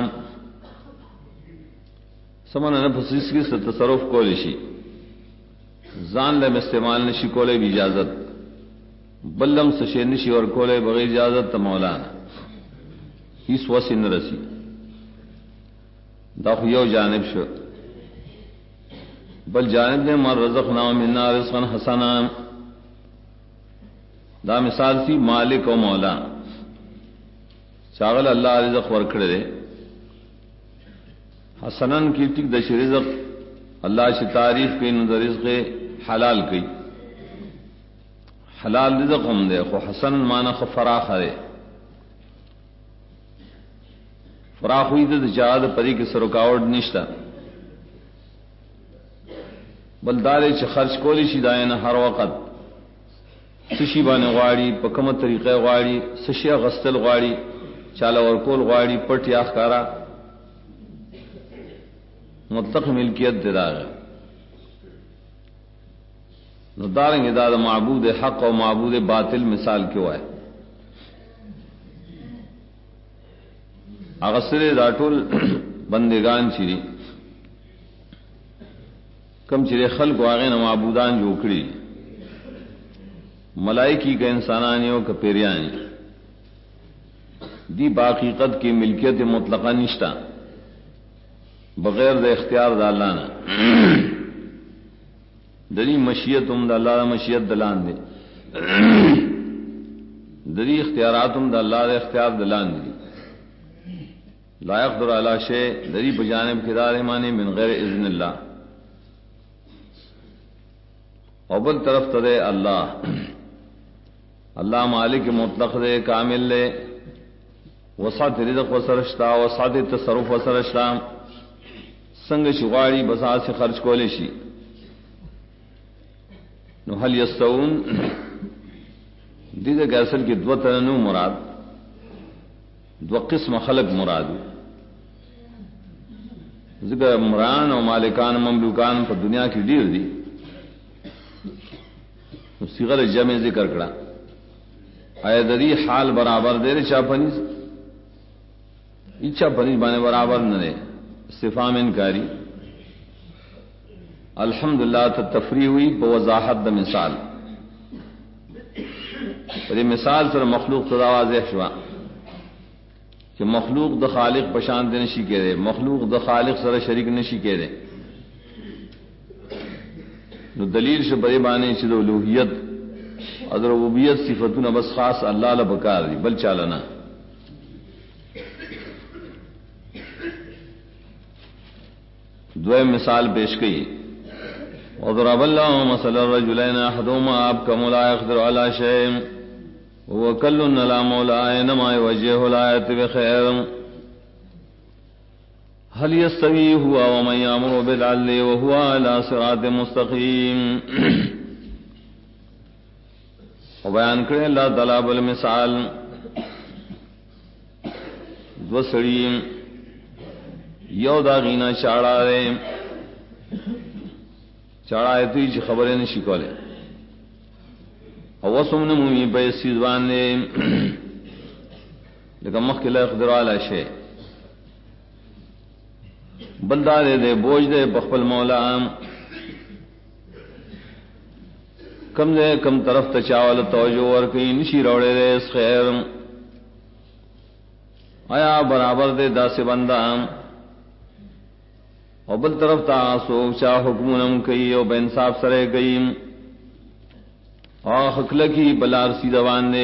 [SPEAKER 1] سمانا نفسیس کی تصرف کولشی زان لم استعمال نشی کولے بھی اجازت بلم سشین نشی اور کولے بغیر اجازت مولانا اس وسن رسی داخو یو جانب شو بل جانب دے مر رزقنا منا رزقا حسنا دا مثال سی مالک و مولا شاغل اللہ رزق ورکڑے دے حسنن کی ٹک دش رزق اللہ سے تعریف کی نو رزق حلال کی حلال رزق ہم دے خو حسن مانا خو فراخ ہے فراخ ہوئی تو جہاد پری کے سرکاوٹ نشتا بلدارے چ خرچ کولی شي داینه هر وخت سشي باندې غواړي په کومه طریقه غواړي سشي غستل غواړي چاله ورکول غواړي پټ یا ښکارا مطلق ملکیت دراغه نو دارنګ دا معبود حق او معبود باطل مثال کې وای هغه سره دا ټول بندگان چي کم چرے خلق واغے نہ معبودان جو کړي ملائکی کا انسانانیوں کا پیریانی دی باقیقت کی ملکیت مطلقہ نشتا بغیر د اختیار د الله نه دلی مشیت هم د الله مشیت دلان دي دلی اختیارات هم د الله د اختیار دلان دي لا يقدر على شيء دری بجانب کدار معنی من غیر اذن اللہ، اوبل طرف تدے اللہ، اللہ مالک مطلق دے کامل لے، وسعت رزق وسرشتا، وسعت تصرف وسرشتا، سنگ شغاڑی بسا سے خرچ کولے شی. نو هل یستوون دیدے کہ اصل کی دو تنو مراد، دو قسم خلق مراد، ذکر عمران و مالکان مملوکان پر دنیا کی ڈیر دی، صیغہ جمع ذکر کرا. آیا دری حال برابر دے رے چا پنیز، اچھا پنیز بانے برابر نہ دے، استفہام انکاری. الحمدللہ تفریح ہوئی بوضاحت دا مثال، اور یہ مثال سر مخلوق صدا واضح شوا کہ مخلوق دا خالق پشان دے نشی کے دے، مخلوق دا خالق سر شریک نشی کے دے. نو دلیل سے بڑے بانے چلو الوہیت اور ربوبیت صفتوں بس خاص اللہ لبکار دی، بل چالنا. دوئے مثال پیش کی، وضرب اللہ مثل الرجلین احدهما ابکم لا يقدر على شيء وكل لا مولى انما يوجه الآية بخير هل يستوي هو ومن يأمر بالعدل وهو على صراط مستقيم. اور بیان کرے اللہ تعالیٰ بالمثال دو سڑی یو داغینا چاڑا رے، چاڑا ہے تو خبریں نہیں شکولے، اور وہ سمن مومی بیسی زبان نے لیکن مخ لا يقدر على شيء، بلدار دے بوجھ دے بخبل مولا کم دے کم طرف تچاول توجہ اور کئی نشی روڑے دے اس خیر. آیا برابر دے دا سے بندہ، اور بل طرف تاسو چا حکمونم کئی او بے انصاف سرے گئی، اور حق لکی بلار سیدوان دے.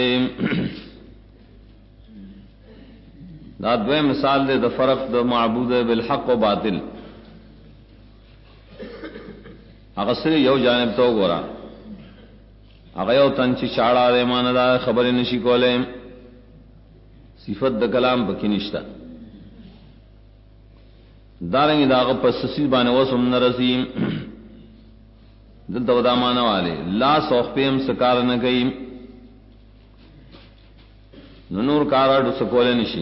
[SPEAKER 1] دا دوے مثال دے دا فرق دا معبود بالحق و باطل. اغسر یو جانب تو گورا اغیو تنچی چاڑا دے مانا دا خبر نشی کولے، صفت دا کلام بکی نشتا. دارنگی داغ پس سسید بانے وسم نرسیم دلتا ودا مانا والے لا سوخ پیم سکار نگئی نور کارا ڈو سکولے نشی،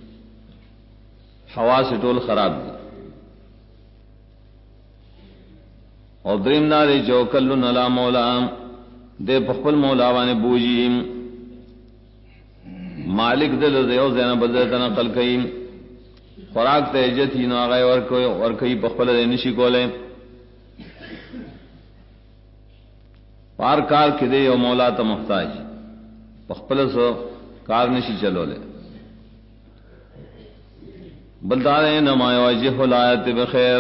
[SPEAKER 1] ہوا سے ٹول خراب دی. اور دریم دارے جو کلو نلا مولا دے پخپل مولا وانے بوجی، مالک دل دیو زینا بدلتا نقل کئی، خوراک تیجت ہی نو آگئے اور کئی پخپل دے نشی کولے. پار کار کدے یو مولا تا محتاج، پخپل سو کار نشی چلو لے. بلدارے نما یوجہ الآیت بخیر،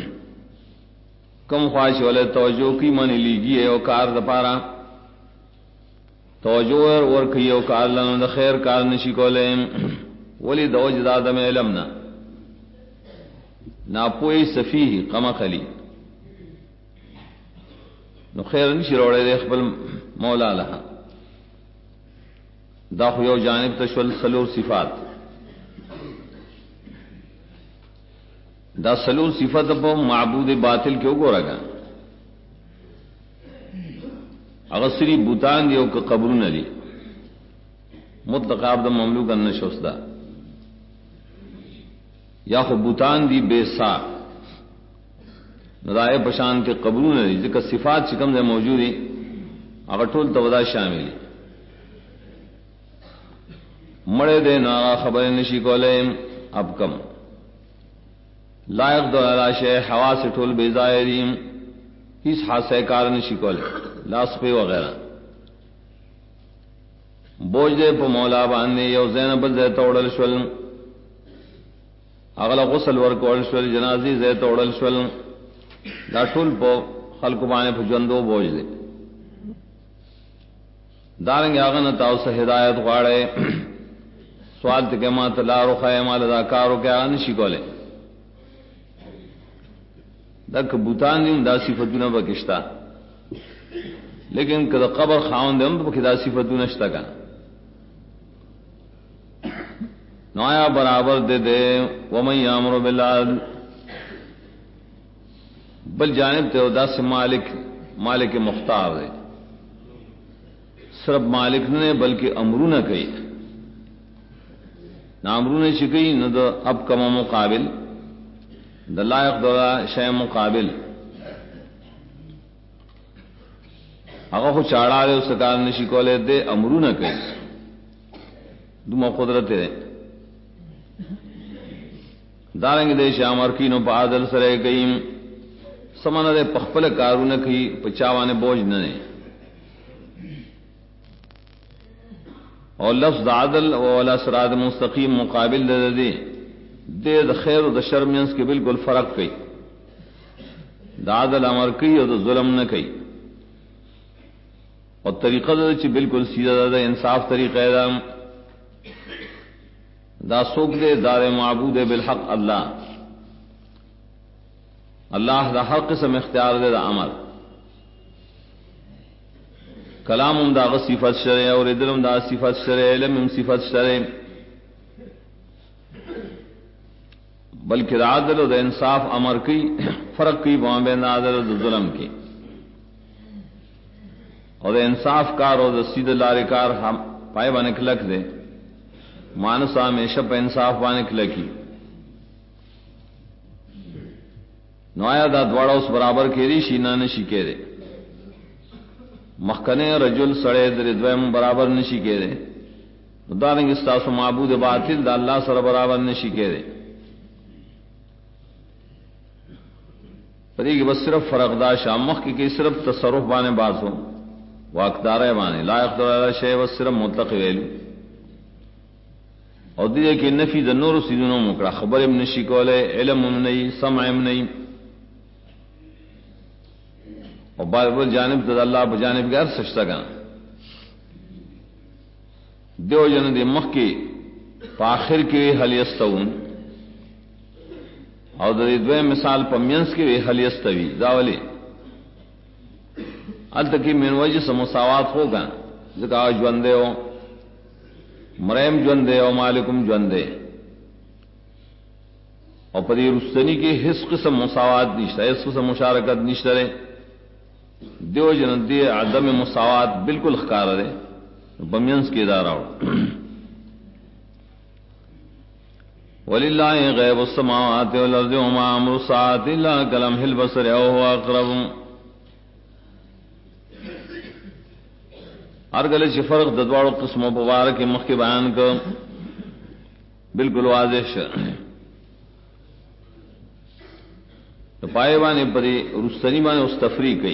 [SPEAKER 1] کم خواہش والے توجہ کی منی لیگی ہے او کار دپارا توجہ اور کئی او کار لنو دا خیر کار نشی کولے. ولی دوج دادم علمنا ناپوئی سفیہ قمقلی نو خیر نشی روڑے دے خبل مولا لہا. دا خیو جانب تشول سلور صفات، دا سلور صفت پا معبود باطل کیوں گو رگا اغسری بوتان دیو که قبرون دی مطلق عبد مملوک النشوس دا یا خو بوتان دی بے سا ندائے پشان کے قبرون دی ذکر صفات چکم دے موجودی اگر ٹول تودا شاملی مڑے دے ناغا خبر نشی کولے اب کم لائق دو علا شے حواس ٹول بے ظاہرین اس حاسے کار نشی کولے لاس پہ وغیرہ. بوجھ دے پا مولا باندے یو زینب زیت اوڑل شول، اغلا غسل ورک اوڑل شول، جنازی زیت اوڑل شول، دا ٹول پا خلق بانے پا جندو بوجھ دے. دارنگ آغا نتاو سے ہدایت غاڑے سوال ته کما تلارو خیمال دا کارو کې نشي کوله دا کبوتان دي دا صفاتونه بکشتا لیکن کله قبر خاوند هم په کې دا صفاتونه شتا کا نوایا برابر دے دے ومن یامر بالعدل بل جانب تے دا سے مالک مختار دے صرف مالک نے بلکہ امرو نہ کئی نہ امرو نے شکئی نہ دا اب کم مقابل دا لائق دا شے مقابل اگر کو چاڑا دے اس کار نشی کولے دے امرو نہ کئی دوما قدرت دے دارنگ دے شامر کی نو پادل سرے گئی سمانا دے پخپل کارو نہ کی پچاوانے بوجھ نہ نے اور لفظ عدل ولا صراط مستقیم مقابل دے دے خیر و شر مینس کے بالکل فرق کئی دا عدل امر کی اور ظلم نہ کئی اور طریقہ دے چ بالکل سیدھا دے انصاف طریقہ دا سوک دے دار معبود بالحق اللہ دا ہر قسم اختیار دے دا عمل کلام دا صفت شرع اور علم دا صفت شرع علم صفت شرع بلکہ عدل و انصاف امر کی فرق کی وہاں بین عدل و ظلم کی اور انصاف کار اور سیدھ لارے کار ہم پائے بانے کلک دے مانسا ہمیشہ پہ انصاف بانے کلکی نوایا دا دوڑا اس برابر کیری شینا نشی کہرے مخکنے رجل سڑے در دویم برابر نشی کہرے دارنگ استاسو معبود باطل دا اللہ سر برابر نشی کہرے پری کہ بس صرف فرق دا شامخ کی صرف تصرف بانے باز ہو واقدار بانے لا اقدار شے بس صرف مطلق ویلو اور دیئے کہ نفی دا نور سیدونو مکڑا خبر ام نشی کولے علم ام نہیں سمع ام نہیں اور بار جانب دا اللہ بجانب غیر سجدہ گا دیو جن دی مخ کی پاخر کی حل یستوون اور دی دوے مثال پمینس کی حل یستوی داولی التکی من وجہ سے مساوات ہوگا ذکا جوندے ہو مریم جوندے او مالکم جوندے اور پدی رستنی کی حس قسم مساوات نشتا حس قسم مشارکت نشتا رہے دیو جن دی عدم مساوات بالکل خکار رہے بمینس کی ادارہ ہو وَلِلَّهِ غَيْبُ السَّمَاوَاتِ وَالْأَرْضِ وَمَا أَمْرُ السَّاعَةِ إِلَّا كَلَمْحِ الْبَصَرِ أَوْ هُوَ أَقْرَبُ ارگل چی فرق ددوارو قسم و مبارک مخ کے بیان کو بالکل واضح تو پائے بانے پری رستنی بانے اس تفریق کی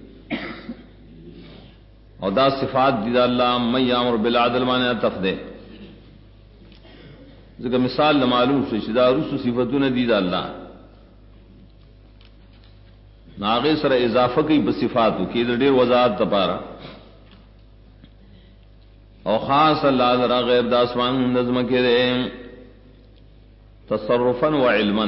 [SPEAKER 1] اور دا صفات دید اللہ من یامر بالعدل بانے اتف دے ذکر مثال معلوم سے شدہ رسو صفتون دید اللہ ناغی سر اضافہ کی بصفاتو کی در دیر وضاحت تپارا اور خاص اللہ ذرا غیر داسمان نظم کے دے تصرفا و علما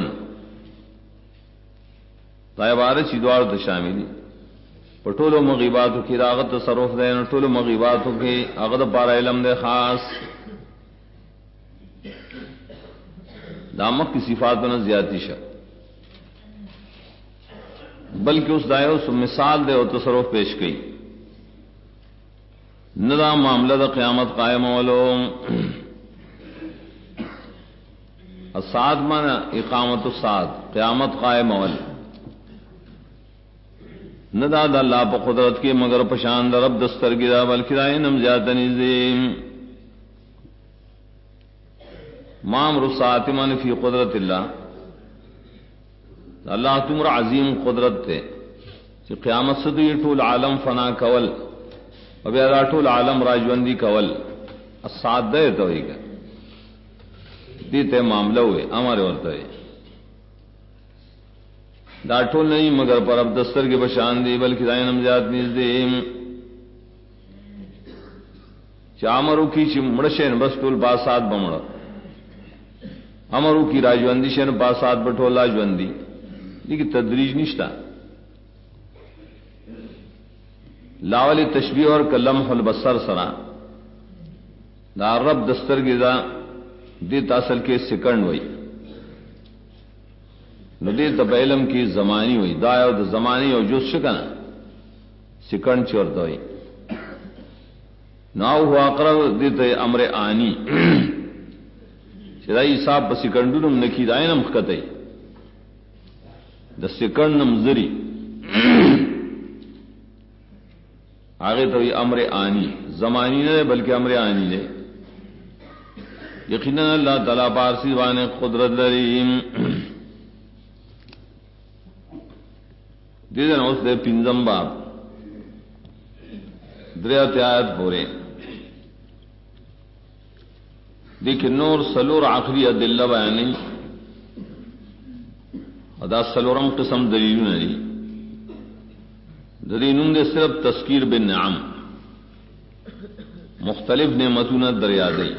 [SPEAKER 1] طیبار چیدوار تو شاملی پٹول و مغیباتو کی راغت تصرف دے نٹول و مغیباتو کی اغد پارا علم دے خاص دامک کی صفاتوں نے زیادتی شا بلکہ اس دائے اس مثال دے اور تصرف پیش کی ندا معاملہ دا قیامت قائم اولو الساعت مانا اقامت الساعت قیامت قائم اول ندا دا اللہ پا قدرت کی مگر پشان دا رب دستر گرا بلکہ دائنم زیادہ نزیم مامر الساعت مانا فی قدرت اللہ تمر عظیم قدرت تے کہ قیامت صدی طول عالم فنا کول اب راٹول عالم راجوندی کول الساعت دے تو ہی کا دیتے معاملہ ہوئے ہمارے ورطہ ہے داٹول نہیں مگر پر اب دستر کے بشان دی بلکہ دائن امجاد نیز دی چامرو کی چ مڑشن بس ټول باسات بمړ امرو کی راجوندی شن باسات بټولا ژوندی دي کی تدریج نشتا لاول تشبیہ اور کلمح البصر سرا دا رب دستر گدا دی تاصل کے سکنڈ ہوئی ندی تب علم کی زمانی ہوئی دا او د زمانی او جو شکنا سکنڈ چورت ہوئی ناو ہوا اقرب دی تے امر آنی چدائی صاحب په سکنډونم نکی داینم خطای د سکنډنم زری آگے تو یہ امر آنی زمانی نہیں بلکہ امر آنی ہے یقیناً اللہ تعالیٰ پارسی وانے قدرت لریم دیدن اس دے پنزم باب دریات آیت پورے دیکھ نور سلور آخری دلہ بیانی ادا سلورم قسم دلیل نہیں درینوں دے صرف تذکیر بالنعم مختلف نعمتوں دریادی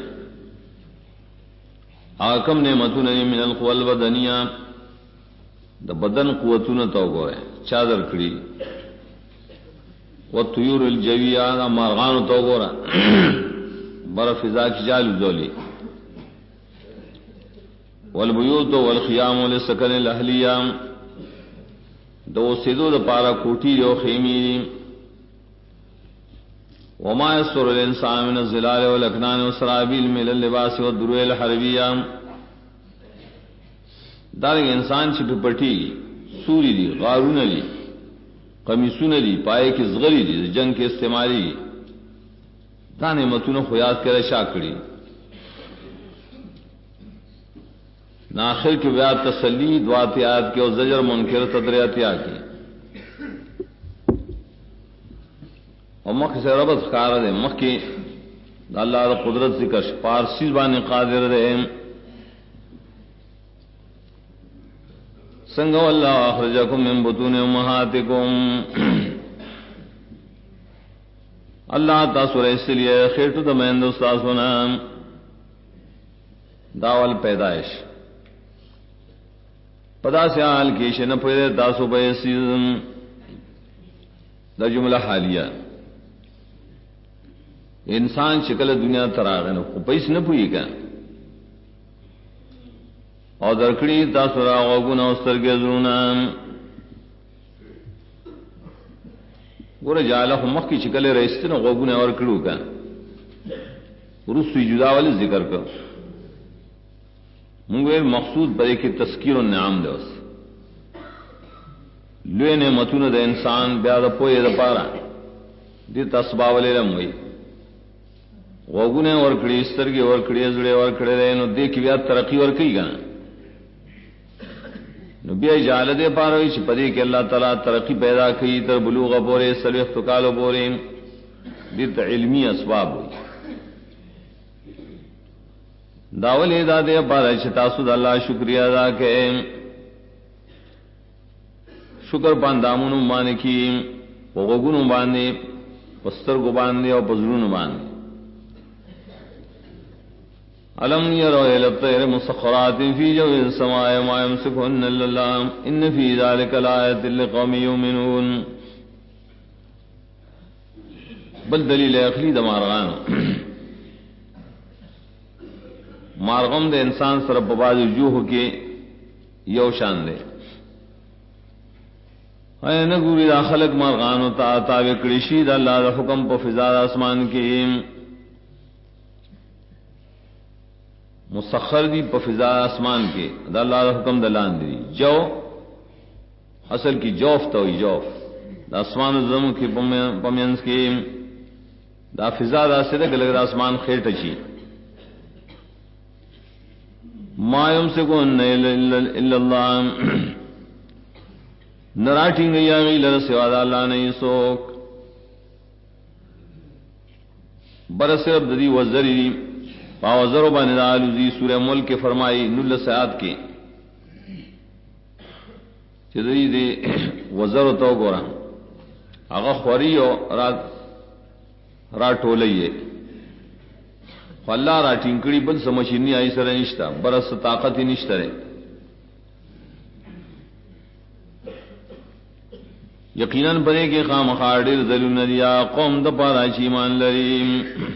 [SPEAKER 1] حاکم نعمتوں من القوى البدنیہ دا بدن قوتوں تو گورے چادر کڑی والطیور الجویہ دا مارغان تو گورا بر فضا کی جالو زولی والبیوت والخیام لسکن الاہلیہ دو سیدو دا پارا کوٹی یو خیمی وما یسر الانسان من الظلال والاکنان والسرابیل من اللباس والدروع الحربیہ دارنگ انسان چھپی پٹی سوری دی غارون لی قمیسون لی پائے کی زغری دی جنگ کے استعمالی دانے متون خیات کرے شاکڑی ناخر کی بیات تسلی دعات آیات کے اور زجر منکر تدریاتیا کی اور مخ سے ربط خار دے مخ کی اللہ دا قدرت ذکر پارسی زبان قادر دے سنگو اللہ اخرجکم من بطون امہاتکم اللہ تاثر اس لیے خیرتو دمین دوستا سنا داول پیدائش پدا سے حال کی شن پیدے تاسو بیسیزم دا جملہ حالیہ انسان شکل دنیا تراغن پیس نہ پوئی کا اور درکڑی تاسو را غوگونا استرگی زرونا گورے جالا مخ کی شکل رئیستن غوگونا اور کڑو کا رسوی جدا والی ذکر کر منگوے مقصود برے کی تذکیر النعام دے اس لوے نعمتون دے انسان بیاد پوئے دا پارا دی تسباب لے رموئی غوگونے اور کڑی استرگی اور کڑی زڑے اور کڑے رہے نو دیکھ بیاد ترقی اور کئی گا نو بیا اجالہ دے پاروئی چھ پدے کہ اللہ تعالیٰ ترقی پیدا کی تر بلوغ بورے سلوخت کالو بورے دیت علمی اسباب ہوئی داول ادا دے پارا چھ تاسود اللہ شکریہ ادا کہ شکر پاندامونو بانے کی غوگونو بانے پسترگو بانے اور پزرونو بانے ألم يروا إلى الطير مسخرات في جو السماء ما يمسكهن إلا الله إن في ذلك لآية لقوم يؤمنون بل دلیل اخلی دا مارغان مارغم دے انسان سر بباز جوہ کے یو شان دے اے نگوری دا خلق مارغانو تا تاوی کڑیشی دا اللہ دا حکم پا فضا آسمان کی مسخر دی پا فضا آسمان کے دا اللہ دا حکم دلان دی جو اصل کی جوف توی جوف دا آسمان زمو کی پمینس کی دا فضا دا صدق لگ دا آسمان خیر تچی ما یمسکون الا اللہ نراٹیں گئی آگئی لر سوا دا اللہ نہیں سوک برس رب دی وزری دی پاوزر و بندال زی سورہ ملک کے فرمائی نل سیاد کے چدری دے وزر تو گورا آغا خوری و رات ٹولئیے اللہ را ٹینکڑی بل سمشینی آئی سر نشتا برس طاقت ہی نشترے یقیناً پرے کے خام خاڑر ذلون دیا قوم دپارا چیمان لریم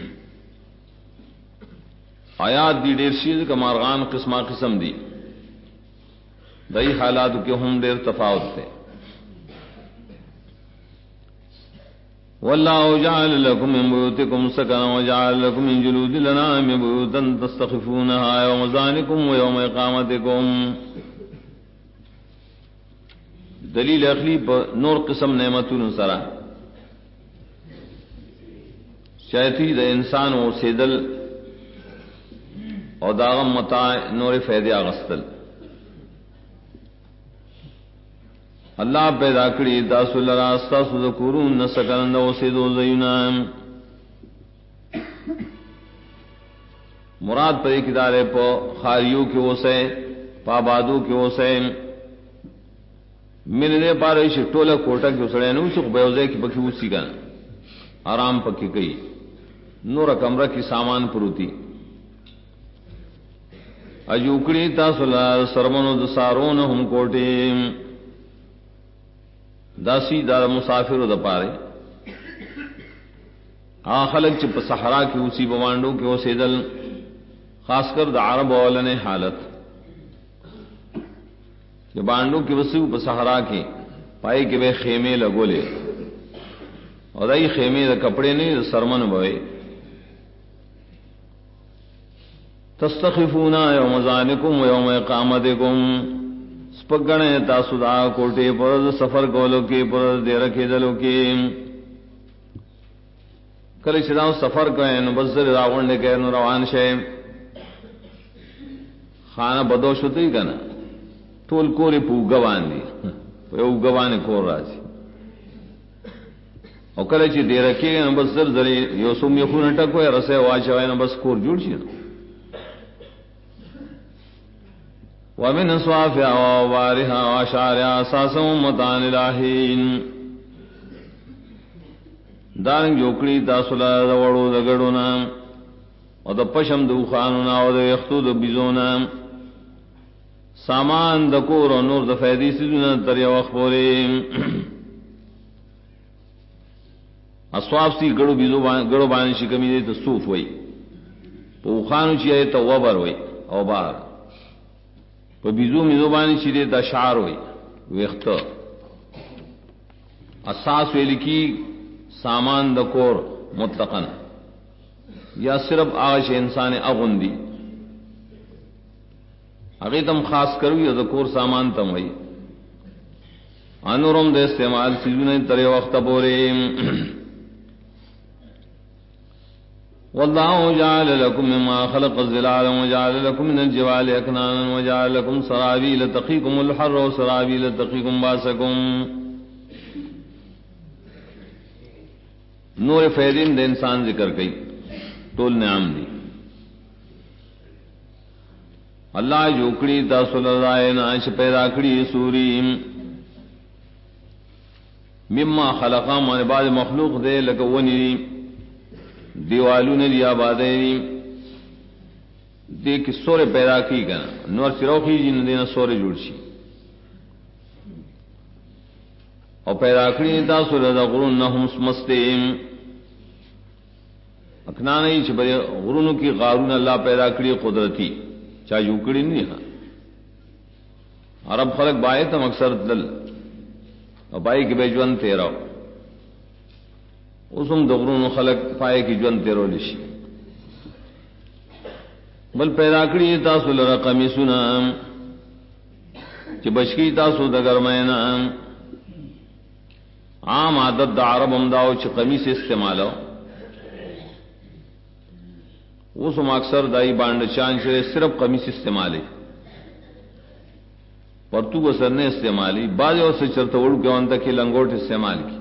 [SPEAKER 1] آیات دی دیر شیز کا مارغان قسمہ قسم دی دئی حالات کے ہم دیر تفاوت تھے واللہ جعل لکم من بیوتکم سکنا وجعل لکم من جلود الانعام بیوتا تستخفونها یوم ذانکم ویوم اقامتکم دلیل اخلی پر نور قسم نعمتون سرا شایتی دا انسان و سیدل اور داغم متاع نور فیدی آغستل اللہ پیدا کری تاسو لرا استاسو ذکرون نسکنند و سیدو زیونام مراد پر ایک ادارے پا خاریوں کے وسے پابادوں کے وسے میرے دے پارے شٹولا کوٹا کے اسڑے نو سخ بیوزے کی پکی اسی کا آرام پکی کئی نور کمرہ کی سامان پروتی اجوکڑی تاسو لرا سرمنو دسارون ہم کوٹی داسی دا مسافر دا پارے خلق چپ صحرا کی اسی بوانڈوں کے وہ سیدل خاص کر دا عرب اولن حالت کہ بانڈوں کے وسیع پہ صحرا کے پائے کے بے خیمے لگولے اور دائی خیمے دا کپڑے نہیں دا سرمن بوئے تستخفونا یوم ذانکم و یوم اقامتکم سپگنے تاسو دا کوٹے پر سفر کولو کے پر دے رکھے دلو کے کلی چداو سفر کریں نو بزر راون نے کہے نو روان شے خانہ بدوش ہوتی کنا تول کوری پو گوان دی پو گوان کور راجی او کلی چی دے رکھے نو بزر ذری یو سوم یخون ٹکوئے رسے واچوئے نو بس کور جوڑ چی نو ومن صوافها ووارها وشعرها اساسا متاع الہین دارنگ جوکڑی تاسولا دوڑو دگڑونا او د پشم دو خانونا او د یختو د بیزونا سامان د کور او نور د فیدی سیزونا تر یو وخت پورې اسواف سی گڑو بیزو گڑو باندې شکمی دې ته صوف وای په خانو چې ته وبر وای او بار په بیزو میزوبانی چې د اشعار وي وخته اساس ویل کی سامان د کور مطلقاً یا صرف آج انسان اغندی اگے تم خاص کرو یا د کور سامان تم وي انورم د استعمال سیزونه تر وخت پورې والله جعل لكم مما خلق الظلال وجعل لكم من الجبال أكنانا وجعل لكم سرابيل تقيكم الحر وسرابيل تقيكم باسكم نور فیدین دے انسان ذکر کئی تول نعم دی اللہ جوکڑی تاسول رائے ناش پیدا کری سوریم مما خلقا من بعد مخلوق دے لکونی دیوالو نے دیا بادے دے کہ سورے پیدا کی گنا نور سروخی جن دینا سورے جوڑ شی اور پیدا کری تاسو رضا غرون نہم سمستیم اکنا نہیں چھ بڑے غرونوں کی غارون اللہ پیدا کری قدرتی چاہ یوکڑی نہیں ہاں عرب خلق بائے تم اکثر دل اور بائی کے بے جوان تیرا اسم دغرون خلق پائے کی جون تیرو لشی بل پیدا کری تاسو لرا قمیسونا چی بچکی تاسو دگرمینا عام عادت دا عرب امداو چی قمیس استعمالو اسم اکثر دائی بانڈ چان چرے صرف قمیس استعمالی پرتو بسر نے استعمالی بعض اور سے چرتا وڑو کے وانتا کی لنگوٹ استعمال کی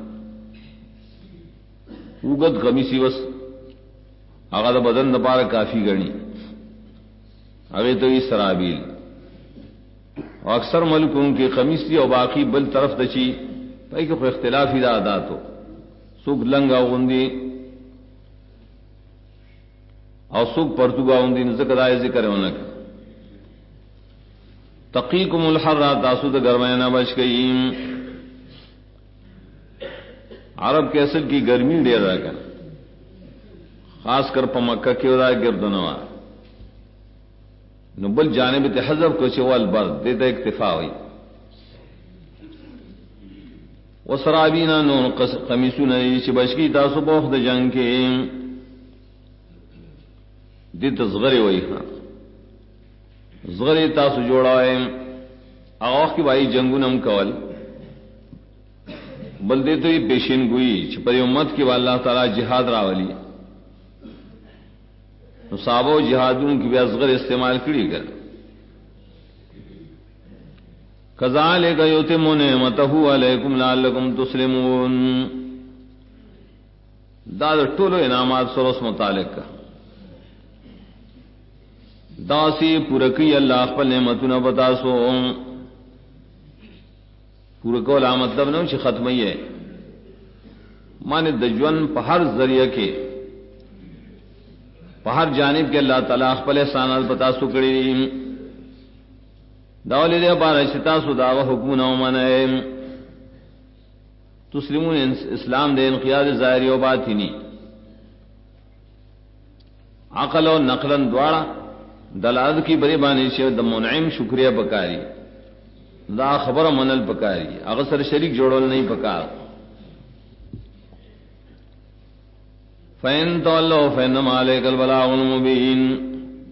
[SPEAKER 1] اوگت قمیسی وس آغا دا بدن دا پارا کافی گنی اگے تو یہ سرابیل اور اکثر ملک ان کے قمیسی اور باقی بل طرف دچی پائی کہ اختلافی دا عادات ہو سوک لنگا غندی او سوک پرتگاون دین ذکر آئے ذکر ہونک تقیکم الحر تاسو دا گرمینا بچ گئی. عرب کے اصل کی گرمی دیر رہا کر خاص کر پا مکہ کی ودا گردنوا نبل جانب تحذب کو چوال برد دیتا اکتفا ہوئی وسرابینا نون قمیسون چی بچکی تاسو بوخ دا جنگ کے دیتا زغری ہوئی خان زغری تاسو جوڑائے آغاق کی بائی جنگونم کول بل دیتو یہ پیشین گوئی چھپری امت کی واللہ تعالی جہاد راولی صحابہ و جہادون کی بھی ازغر استعمال کری کر کذالک یتم نعمتہ علیکم لعلکم تسلمون. دا ټولو انعامات سروس متعلق کا داسی پورکی اللہ خپل نعمتونه بتاسو پورکو لا مطلب نو چې ختمی ہے مانے دجون په هر ذریعہ کے ہر جانب کے اللہ تعالیٰ خپل احسانات بتاسو کړي داولی دے بار اشتا سدا و حکم نو منائے تسلمون اسلام دے انقیاد ظاہری و باطنی عقل و نقلن دوارا دلالت کی بری بانی سے د منعم شکریہ پکاری دا خبر منل پکاری اغسر شریک جوڑول نہیں پکار. فَإِن تَوَلَّوْا فَإِنَّمَا عَلَيْكَ الْبَلَاغُ الْمُبِينُ.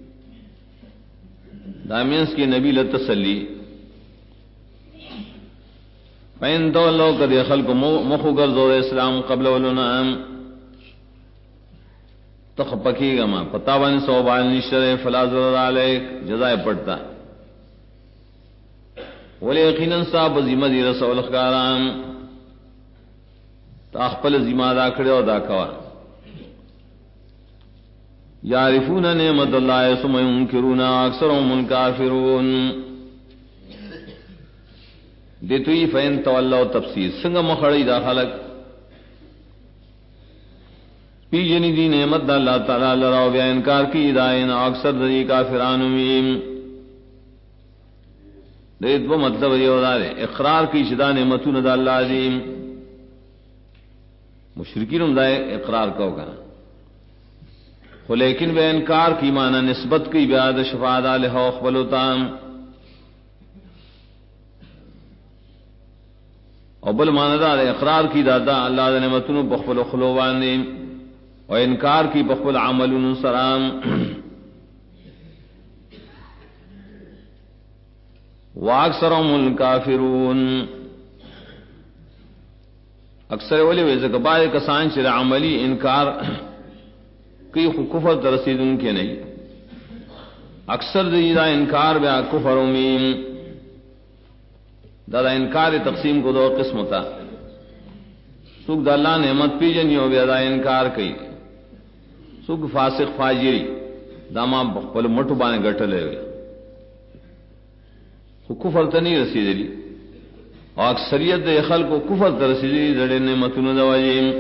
[SPEAKER 1] دامینس کی نبی لتسلی فَإِن تَوَلَّوْا قَدْ خَلْقُ مخو گرزو اسلام قبل ولنام تخپکی گما پتاوان صوبان نشتر فلا ضرر علیک جزائے پڑتا ولی یقیناً صاحب ذمہ دی رسول اخکاران تاخپل ذمہ دا کھڑے و دا کوا یعرفون نعمت اللہ ثم ينکرون اکثرهم الکافرون. دیتوی فین تولوا تفسیر سنگ مخڑی دا خلق پی جنی دی نعمت دا اللہ تعالی لراو بیا انکار کی دائن اکثر دی کافران میم. دیت وہ مطلب یہ ہوتا ہے اقرار کی شدہ نعمتون دا اللہ عظیم مشرکین دا اقرار کو کہا لیکن بے انکار کی معنی نسبت کی بیاد شفاعت علیہ اقبلتان اور بل معنی دا اقرار کی دادا اللہ دا نعمتون بخبل خلوبان اور انکار کی بخبل عملون سرام واکثرهم الکافرون. اکثر ولی ویسے کبائے کسان چر عملی انکار کی کفر ترسید ان کے نہیں اکثر دیدہ انکار بیا کفر امیم دادا انکار تقسیم کو دو قسم تھا سکھ دا اللہ نعمت پی جنیو بیا دا انکار کی سکھ فاسق فاجری داما بخبل مٹو بانے گٹلے ہوئے کفر تا نہیں رسید لی اور اکثریت دے خلق کو کفر تا رسید لی دڑے نعمتون دواجیم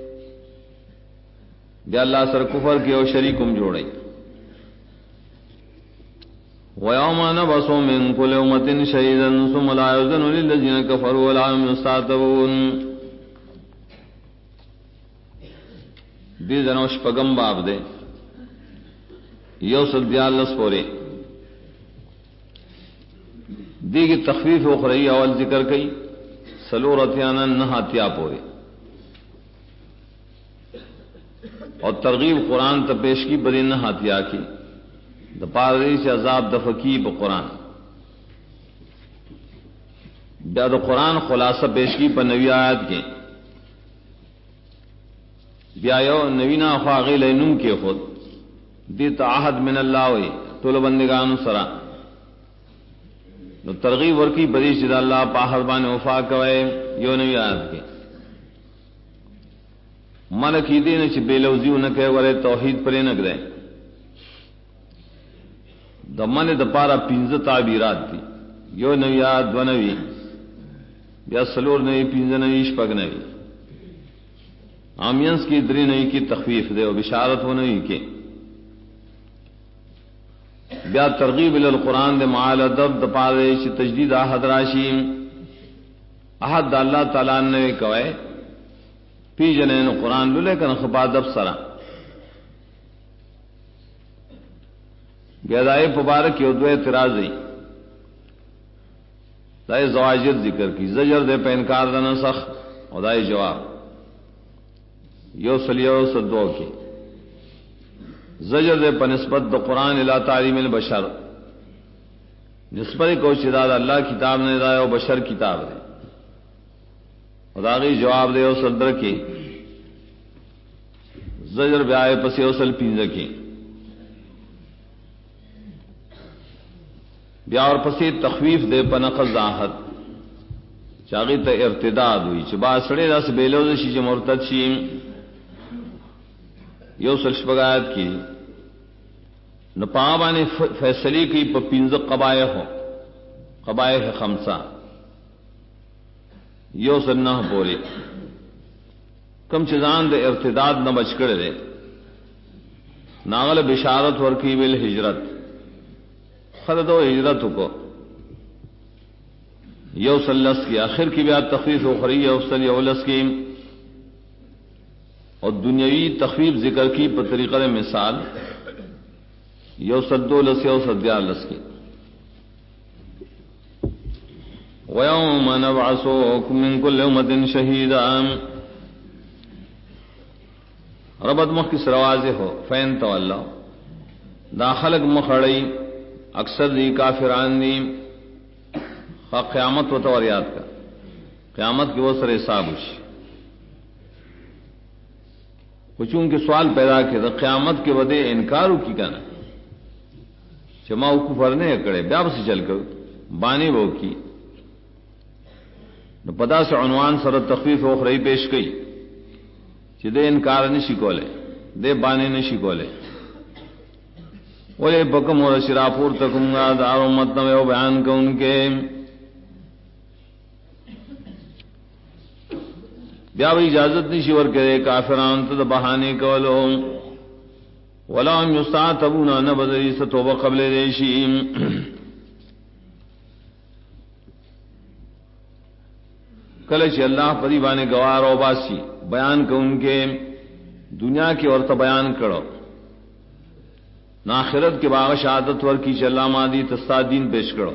[SPEAKER 1] بیا اللہ سر کفر کی او شریکم جوڑی. وَيَوْمَ نَبْعَثُ مِنْ كُلِّ أُمَّةٍ شَهِيدًا ثُمَّ لَا يُؤْذَنُ لِلَّذِينَ كَفَرُوا وَلَا هُمْ يُسْتَعْتَبُونَ. دی جنوش پگم باب دے یوسل دیالس پورے دی کی تخفیف اخرئی اول ذکر کئی سلورتیانا نہاتیا پورے اور ترغیب قرآن تپیش کی بری نہ ہاتھیا کی دپاری سے عذاب دفقی بقرآن بیا دو قرآن خلاصہ پیش کی پر نوی آیات کے بیا یو نوینا خواغی لینم کے خود دیتا عہد من اللہ وی طول بندگان سرا نو ترغیب ورکی بری سے اللہ پاہد بان وفا کوئے یو نوی آیات کے من کی دین چ بے لوزیو نہ کہ ورے توحید پر نہ گرے دمن د پارا پنځه تعبیرات دي یو نویات دو نوی بیا سلور نوی پنځه نوی شپږ نوی آمینس کی دری نوی کی تخفیف دے و بشارت ہو نوی کے بیا ترغیب ال القرآن دے معال ادب د پاره چې تجدید احد راشی احد اللہ تعالی نے کوي پی جنین قرآن لولے کن خپا ادب سرا بیا دای مبارک یو دوه اعتراض دی دای زواجر ذکر کی زجر دے پہ انکار دا نسخ اور دای جواب یو سلیو صدو کی زجر دے پہ نسبت دا قرآن الى تعلیم البشر نسبت کو شداد اللہ کتاب نے دایا و بشر کتاب دے اور داغی جواب دے او صدر کی زجر بیائے پسی اوصل پینزہ کی بیا اور پسی تخویف دے پا نقض داحت چاگی تا ارتداد ہوئی چھ با سڑے دا سبیلوز شی چھ مرتد شیم یو سلشبگایت کی نپاہبانی فیصلی کی پا پینز قبائح ہو قبائح خمسہ یو سنہ پوری کم چیزان دے ارتداد نہ بچ کر دے ناغل بشارت ورکی بالحجرت خرد و ہجرت کو یو سلس کی آخر کی بیات تخفیف اخری افسل یولس کی اور دنیاوی تخفیف ذکر کی پر طریقہ مثال یو سدو لس یو سدیالس کی وَيَوْمَ نَبْعَثُكُم مِّن كُلِّ أُمَّةٍ شَهِيدًا ربط مخ کی سروازے ہو فین تولا داخلق مخڑی اکثر دی کافران دی قیامت و توریات کا قیامت کی وہ سر حساب کچھ کے سوال پیدا کیا تو قیامت کے ودے انکارو کی کنا چماؤ کفر نے اکڑے بیاب سے چل کر بانی وہ کی پدا سے عنوان سر تخفیف اخرئی پیش کی دے انکار نشی کولے دے بانے نشی کولے وے بکم اور شراپور تکم گا دار امت نو بیان کو ان کے بیا اجازت نشی ور کرے کافران تو بہانے کولو ولا یستعتبون ان بدری ستوبہ قبل ریشیم کلچ اللہ پری بانے گوار و باسی بیان کو ان کے دنیا کی عورت بیان کرو ناخرت کے باغ شہادت ور کی چلا مادی تستادین پیش کرو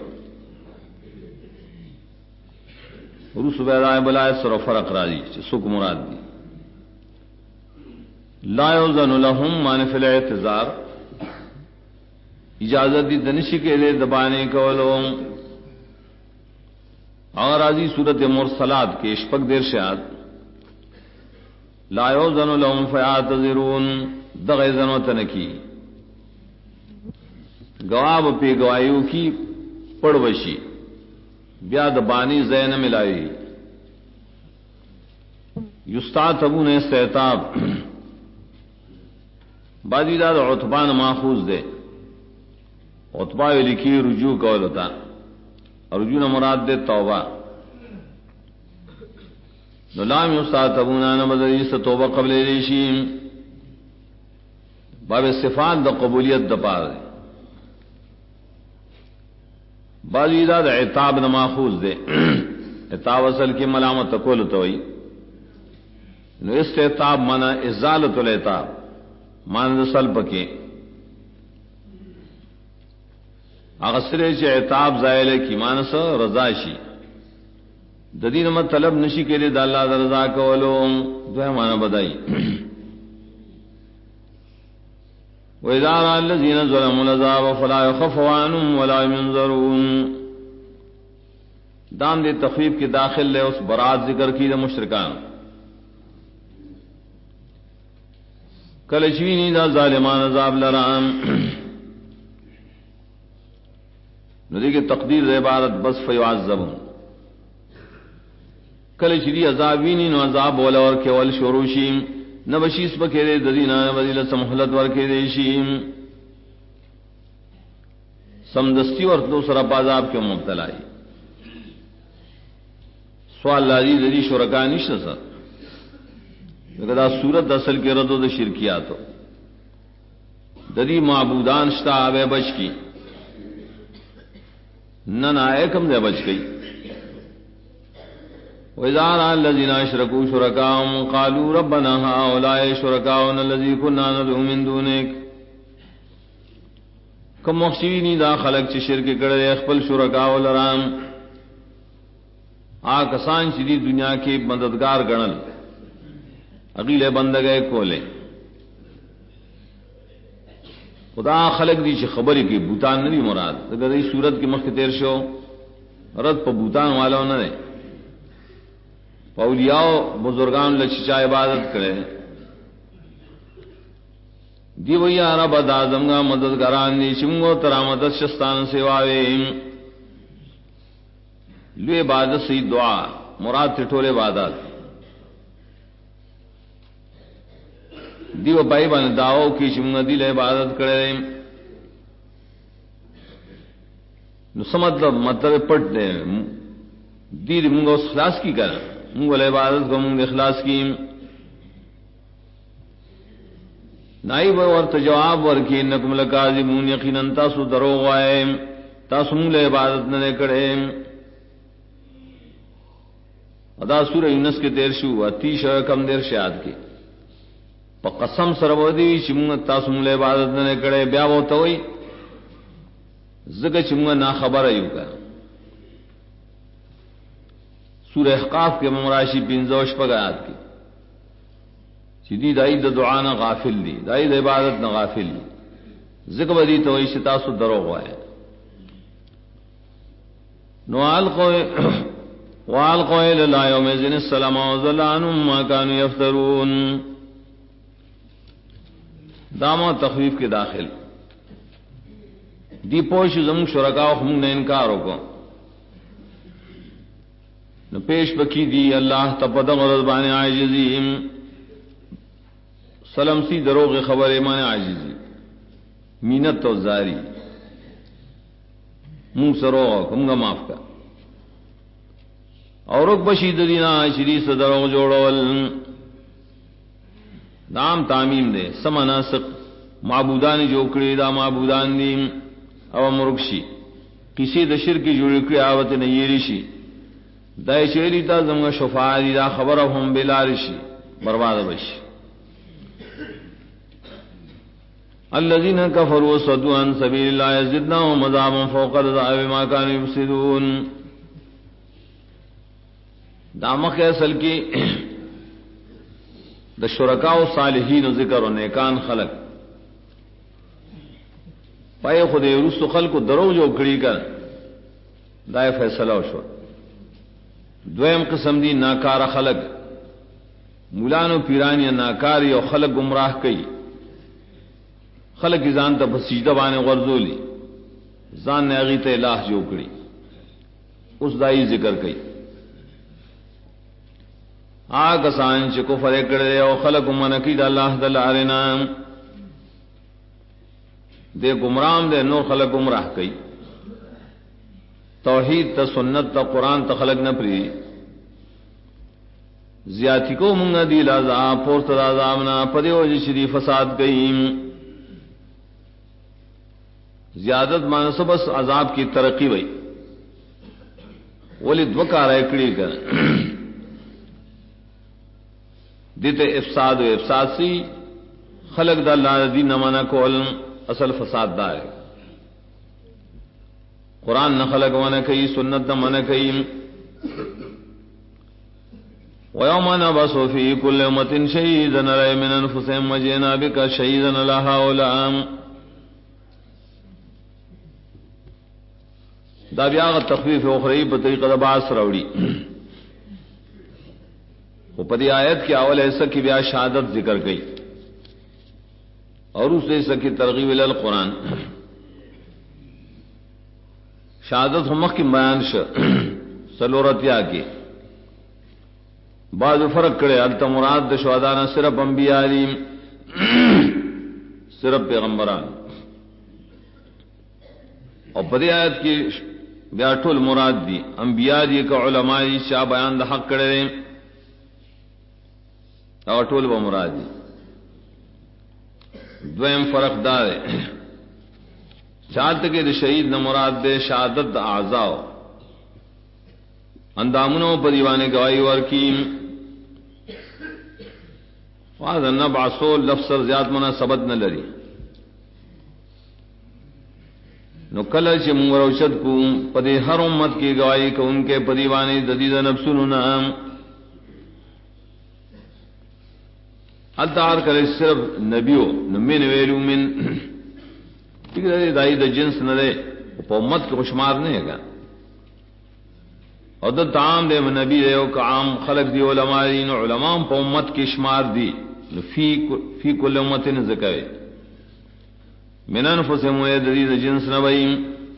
[SPEAKER 1] روس بیدائے بلائے سر و فرق راضی سکھ مراد دی لا یوزن لهم مان فی الاعتذار اجازت دی دنشی کے لئے دبانے کولو اور راضی صورت مرسلات کے اشپک دیر شاد لا یوزن لهم فیعتذرون دغیزن و تنکی گواب پی گوائیو کی پڑوشی بیاد بانی زین ملائی یستعتبون استعتاب بعدی داد عتبان ماخوذ دے عتبہ لکھی رجوع کولتا رجوع مراد دے توبہ نلام یستعتبون ان بدری سے توبہ قبل ریشیم باب صفات دا قبولیت دا پار دے بعضی دا عتاب نہ ماخوذ دے عتاب اصل کی ملامت کول توئی نو استعتاب مانا ازالت العتاب مانا سلب کے اغسرے چ عتاب زائل کی مانس رضا شی ددین مت طلب نشی کے لیے د اللہ رضا کولو دو مانا بدائی وَإِذَا رَأَى الَّذِينَ ظَلَمُوا الْعَذَابَ فَلَا يُخَفَّفُ عَنْهُمْ وَلَا يُنظَرُونَ دام دے تخفیف کے داخل لے اس برات ذکر کی دا مشرکان کلچوینی دا ظالمان عذاب لرام ندی کے تقدیر دے عبارت بس فیعذبون کلچوینی عذابینی نو عذاب بولا اور کیول شروشیم نبشیس بکے دے ددینا وزیل سمحلت ورکے دے شیم سمدستی اور دوسرا بازاب کے مبتلائی سوال لازی ددی شرکا نشتا سا لیکن دا صورت اصل کے رد و دا شرکیاتو ددی معبودان شتا آبے بچ کی نہ نہ کم دے بچ گئی. وَإِذَا رَأَى الَّذِينَ أَشْرَكُوا شُرَكَاءَهُمْ قَالُوا رَبَّنَا هَؤُلَاءِ شُرَكَاؤُنَا الَّذِينَ كُنَّا نَدْعُو مِن دُونِكَ. کم مخشینی دا خلق چی شرک کرے خپل شرکاء لرام کسان چی دی دنیا کے مددگار گنل اگیلے بندگے کولے. خدا خلق دی چی خبری کی بوتان نہیں مراد اگر دی صورت کی مخ تیر شو رد پا بوتان والا نہ اولیاء بزرگان لچچا عبادت کرے دی وی رب دازمگا مددگاران دی چمگو ترامدت شستان سیواوے لو عبادت سی دعا مراد تٹول عبادت دیو بائی بان داو کی چمگا دل عبادت کرے نو مطلب پٹ دے دیر منگو اخلاص کی کر منگو عبادت کو منگ اخلاص کی نائب ورت جواب ورکی انکم لکاذبون یقینا تاسو دروغ وائے تاسو منگ عبادت نہ کرے. ادا سورہ یونس کے 13 کم دیر شاد کے پا قسم سرودی چمنگ تاسو منگ عبادت نہ کرے بیا وہ توئی زگا چمنگ نا خبر ایو کا. سورہ احقاف کے ممراشی بنزوش پگایات کی چیدی دائی دا دعانا غافل دی دائی دا عبادت نا غافل دی ذکر بدی توئی شتاسو دروغ وائے. وَالْقَوْا إِلَى اللَّهِ يَوْمَئِذٍ السَّلَامَ وَضَلَّ عَنْهُمْ مَا كَانُوا يَفْتَرُونَ. داما تخویف کے داخل دی پوش زم شرکاء ہم نے انکاروں کو نو پیش بکی دی اللہ تبدغ رضبان عاجزیم سلم سی دروغ خبر ایمان عاجزی مینت و زاری منہ سروغ کمگا معاف کا اور رک بشید دینا شری صدروغ جوڑول نام تعمیم دے سمناسق معبودان جو کری دا معبودان دیم او مرکشی کسی د شرک جوړ کړی آوت نه یریشي دای شری تا زمغه شفاعت دا خبره هم بلارشي برباد بشي. الذين كفروا وصدوا عن سبيل الله يزدناهم عذابا فوق العذاب بما كانوا يفسدون. دامخ اصل کی د شرکاء و صالحین ذکر و نیکان خلق پائے خود رسو خلق کو درو جو کڑی کر دائے فیصلہ شو. دویم قسم دی ناکار خلق مولانو پیرانی ناکاری او خلق گمراہ کئی خلق کی زان تا بسجدہ بانے غرزولی زان نے اغیت الہ جو کڑی اس دائی ذکر کئی. آگا سان چے کفر اکڑے او خلق منکی دا اللہ دلارنا دے گمرام دے نور خلق گمراہ کئی توحید تا سنت تا قرآن تا خلق نپری زیادتی کو منگا دی لازاب پورت لازامنا پدے وجہ شری فساد گئیم زیادت مانسبس عذاب کی ترقی وئی ولی دوکار اکڑی کر دیتے افساد و افساد سی خلق دا اللہ دین نمانا کو علم اصل فساد دار ہے. قرآن نہ خلق وانا کئی سنت نہ من کئی. وَيَوْمَ نَبْعَثُ فِي كُلِّ أُمَّةٍ شَهِيدًا عَلَيْهِم مِّنْ أَنفُسِهِمْ وَجِئْنَا بِكَ شَهِيدًا عَلَىٰ هَٰؤُلَاءِ. دا بیا تخفیف اخروی په طریقه د باعث راوړي او په دې آیت کې اول ایسا کی بیا شہادت ذکر گئی اور اس ایسا کی ترغیب ال القرآن شہادت ہمک کی بیان سلورتیا کے بعض فرق کرے الت مراد د شہدانا صرف انبیاء علی صرف پیغمبران اور پدی آیت کی بیا ټول مراد دی انبیاء دی کا علماء دی شاہ بیان د حق کرے اور ټول و مراد دی. دویم فرق دار ہے چالت کے شہید نہ مراد دے شہادت اعضاء اندامنوں پر دیوانے گواہی ورکیم فاذا نبعثو لفظ زیاد مناسبت نہ لری نو کل چ مروشد کو پدی ہر امت کی گواہی کو ان کے پدیوانے ددید نفسن نام الدار کرے صرف نبیو نمین ویلو من دائی دا جنس نہ دے امت کے خوشمار نہیں ہے اور تعام دے نبی دے او عام خلق دی علماء دین علماء پا امت کی شمار دی فی کل امت ذکرے من انفسهم ويدري جنس نبیم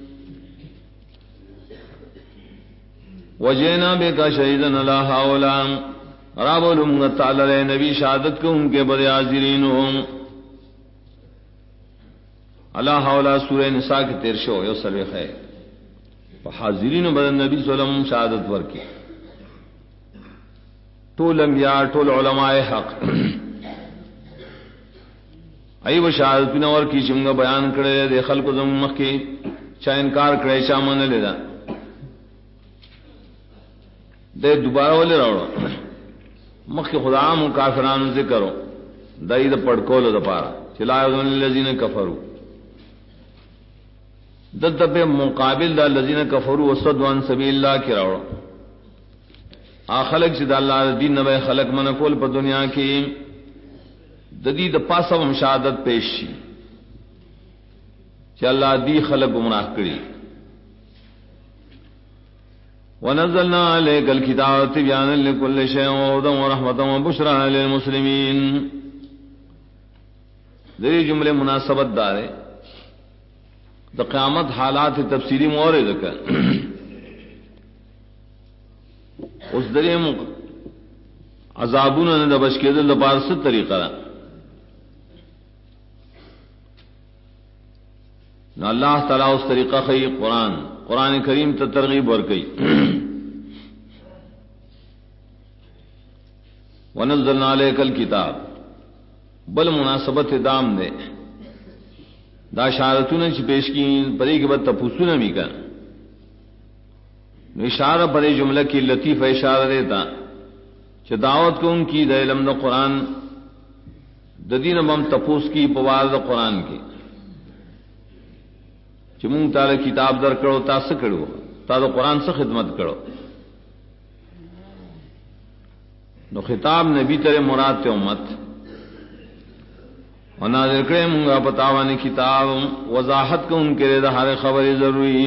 [SPEAKER 1] وجینا بے کا شہیدن اللہ اولا راب علمت تعالی نبی شہادت کو ان کے بڑے حاضرین ہوں اللہ اولا سورہ نساء کی تیرشو یو سلوخ ہے حاضرین بدن نبی صلی اللہ علیہ وسلم شہادت ورکی طول انبیاء طول علماء حق ای و شہادت نور کی چنگا بیان کرے دے خلق زم مخی چا انکار کرے چا من لیدا دے دوبارہ والے راوڑا مخی خدا عام کافران ذکرو دائی دا پڑکولو دا پارا چلا یذن الذین کفروا دد پہ مقابل دا الذین کفروا وصدوا عن سبیل اللہ کی راوڑا خلق چی دا اللہ دین نبی خلق منکول پا دنیا کی ددی د پاسو مشاہدت پیش شي چې الله دی خلق گمراہ کړي ونزلنا عليك الكتاب تبيانا لكل شيء وهدى ورحمة وبشرى للمسلمين دې جملے مناسبت دار د قیامت حالات تفصیلی مورد کا اس دریم عذابون نے بچ کے دل بار سے طریقہ نہ اللہ تعالیٰ اس طریقہ خی قرآن کریم تو ترغیب اور کئی ونزلنا علیک الکتاب بل مناسبت دام دے دا شارتوں چی پیش کی پری کے بعد تپوسوں بھی کر اشارہ پرے جملہ کی لطیف اشارہ دیتا کہ دعوت کو ان کی دا علم دا قرآن ددین بم تپوس کی پوار دا قرآن کی چمون تعالی کتاب در کرو تا سے کرو تا دا قرآن سے خدمت کرو نو خطاب نبی ترے مراد تے امت اور نازل کرے منگا پتاوانی کتاب وضاحت کو ان کے لئے دا ہر خبر ضروری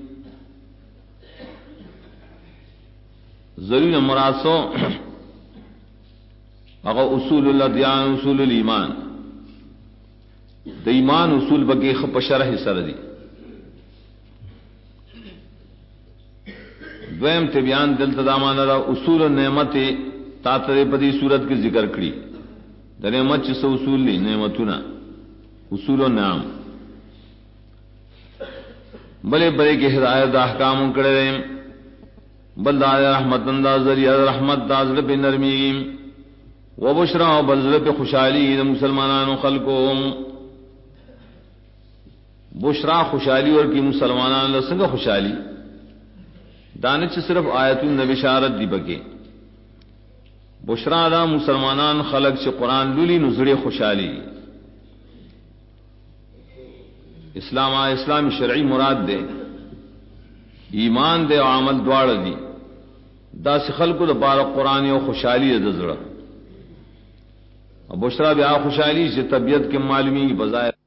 [SPEAKER 1] ضروری مراد سو اگر اصول الادیان اصول الایمان دا ایمان اصول بکی خب شرح سر دی دویم تبیان دل تدامان را اصول النعمت تاتر پدی صورت کی ذکر کری دا نعمت چس اصول لی نعمتنا اصول النعم بلے بلے کی ہدایت دا احکام کرے رہے بل دا رحمت دا ذریعہ رحمت دا ذرب نرمیم و بشرا و بلزر پہ خوشحالی دا مسلمانان خلقو بشرا خوشحالی اور کی مسلمانان لسنگ خوشحالی دانچ صرف آیت النبی شارت دی بکے بشرا دا مسلمانان خلق سے قرآن لولی نظر خوشحالی اسلام شرعی مراد دے ایمان دے عمل دوار دی دا سے خلق دا بار قرآن و خوشحالی دزرہ بشرا بیا خوشحالی سے طبیعت کے معلومی بظاہر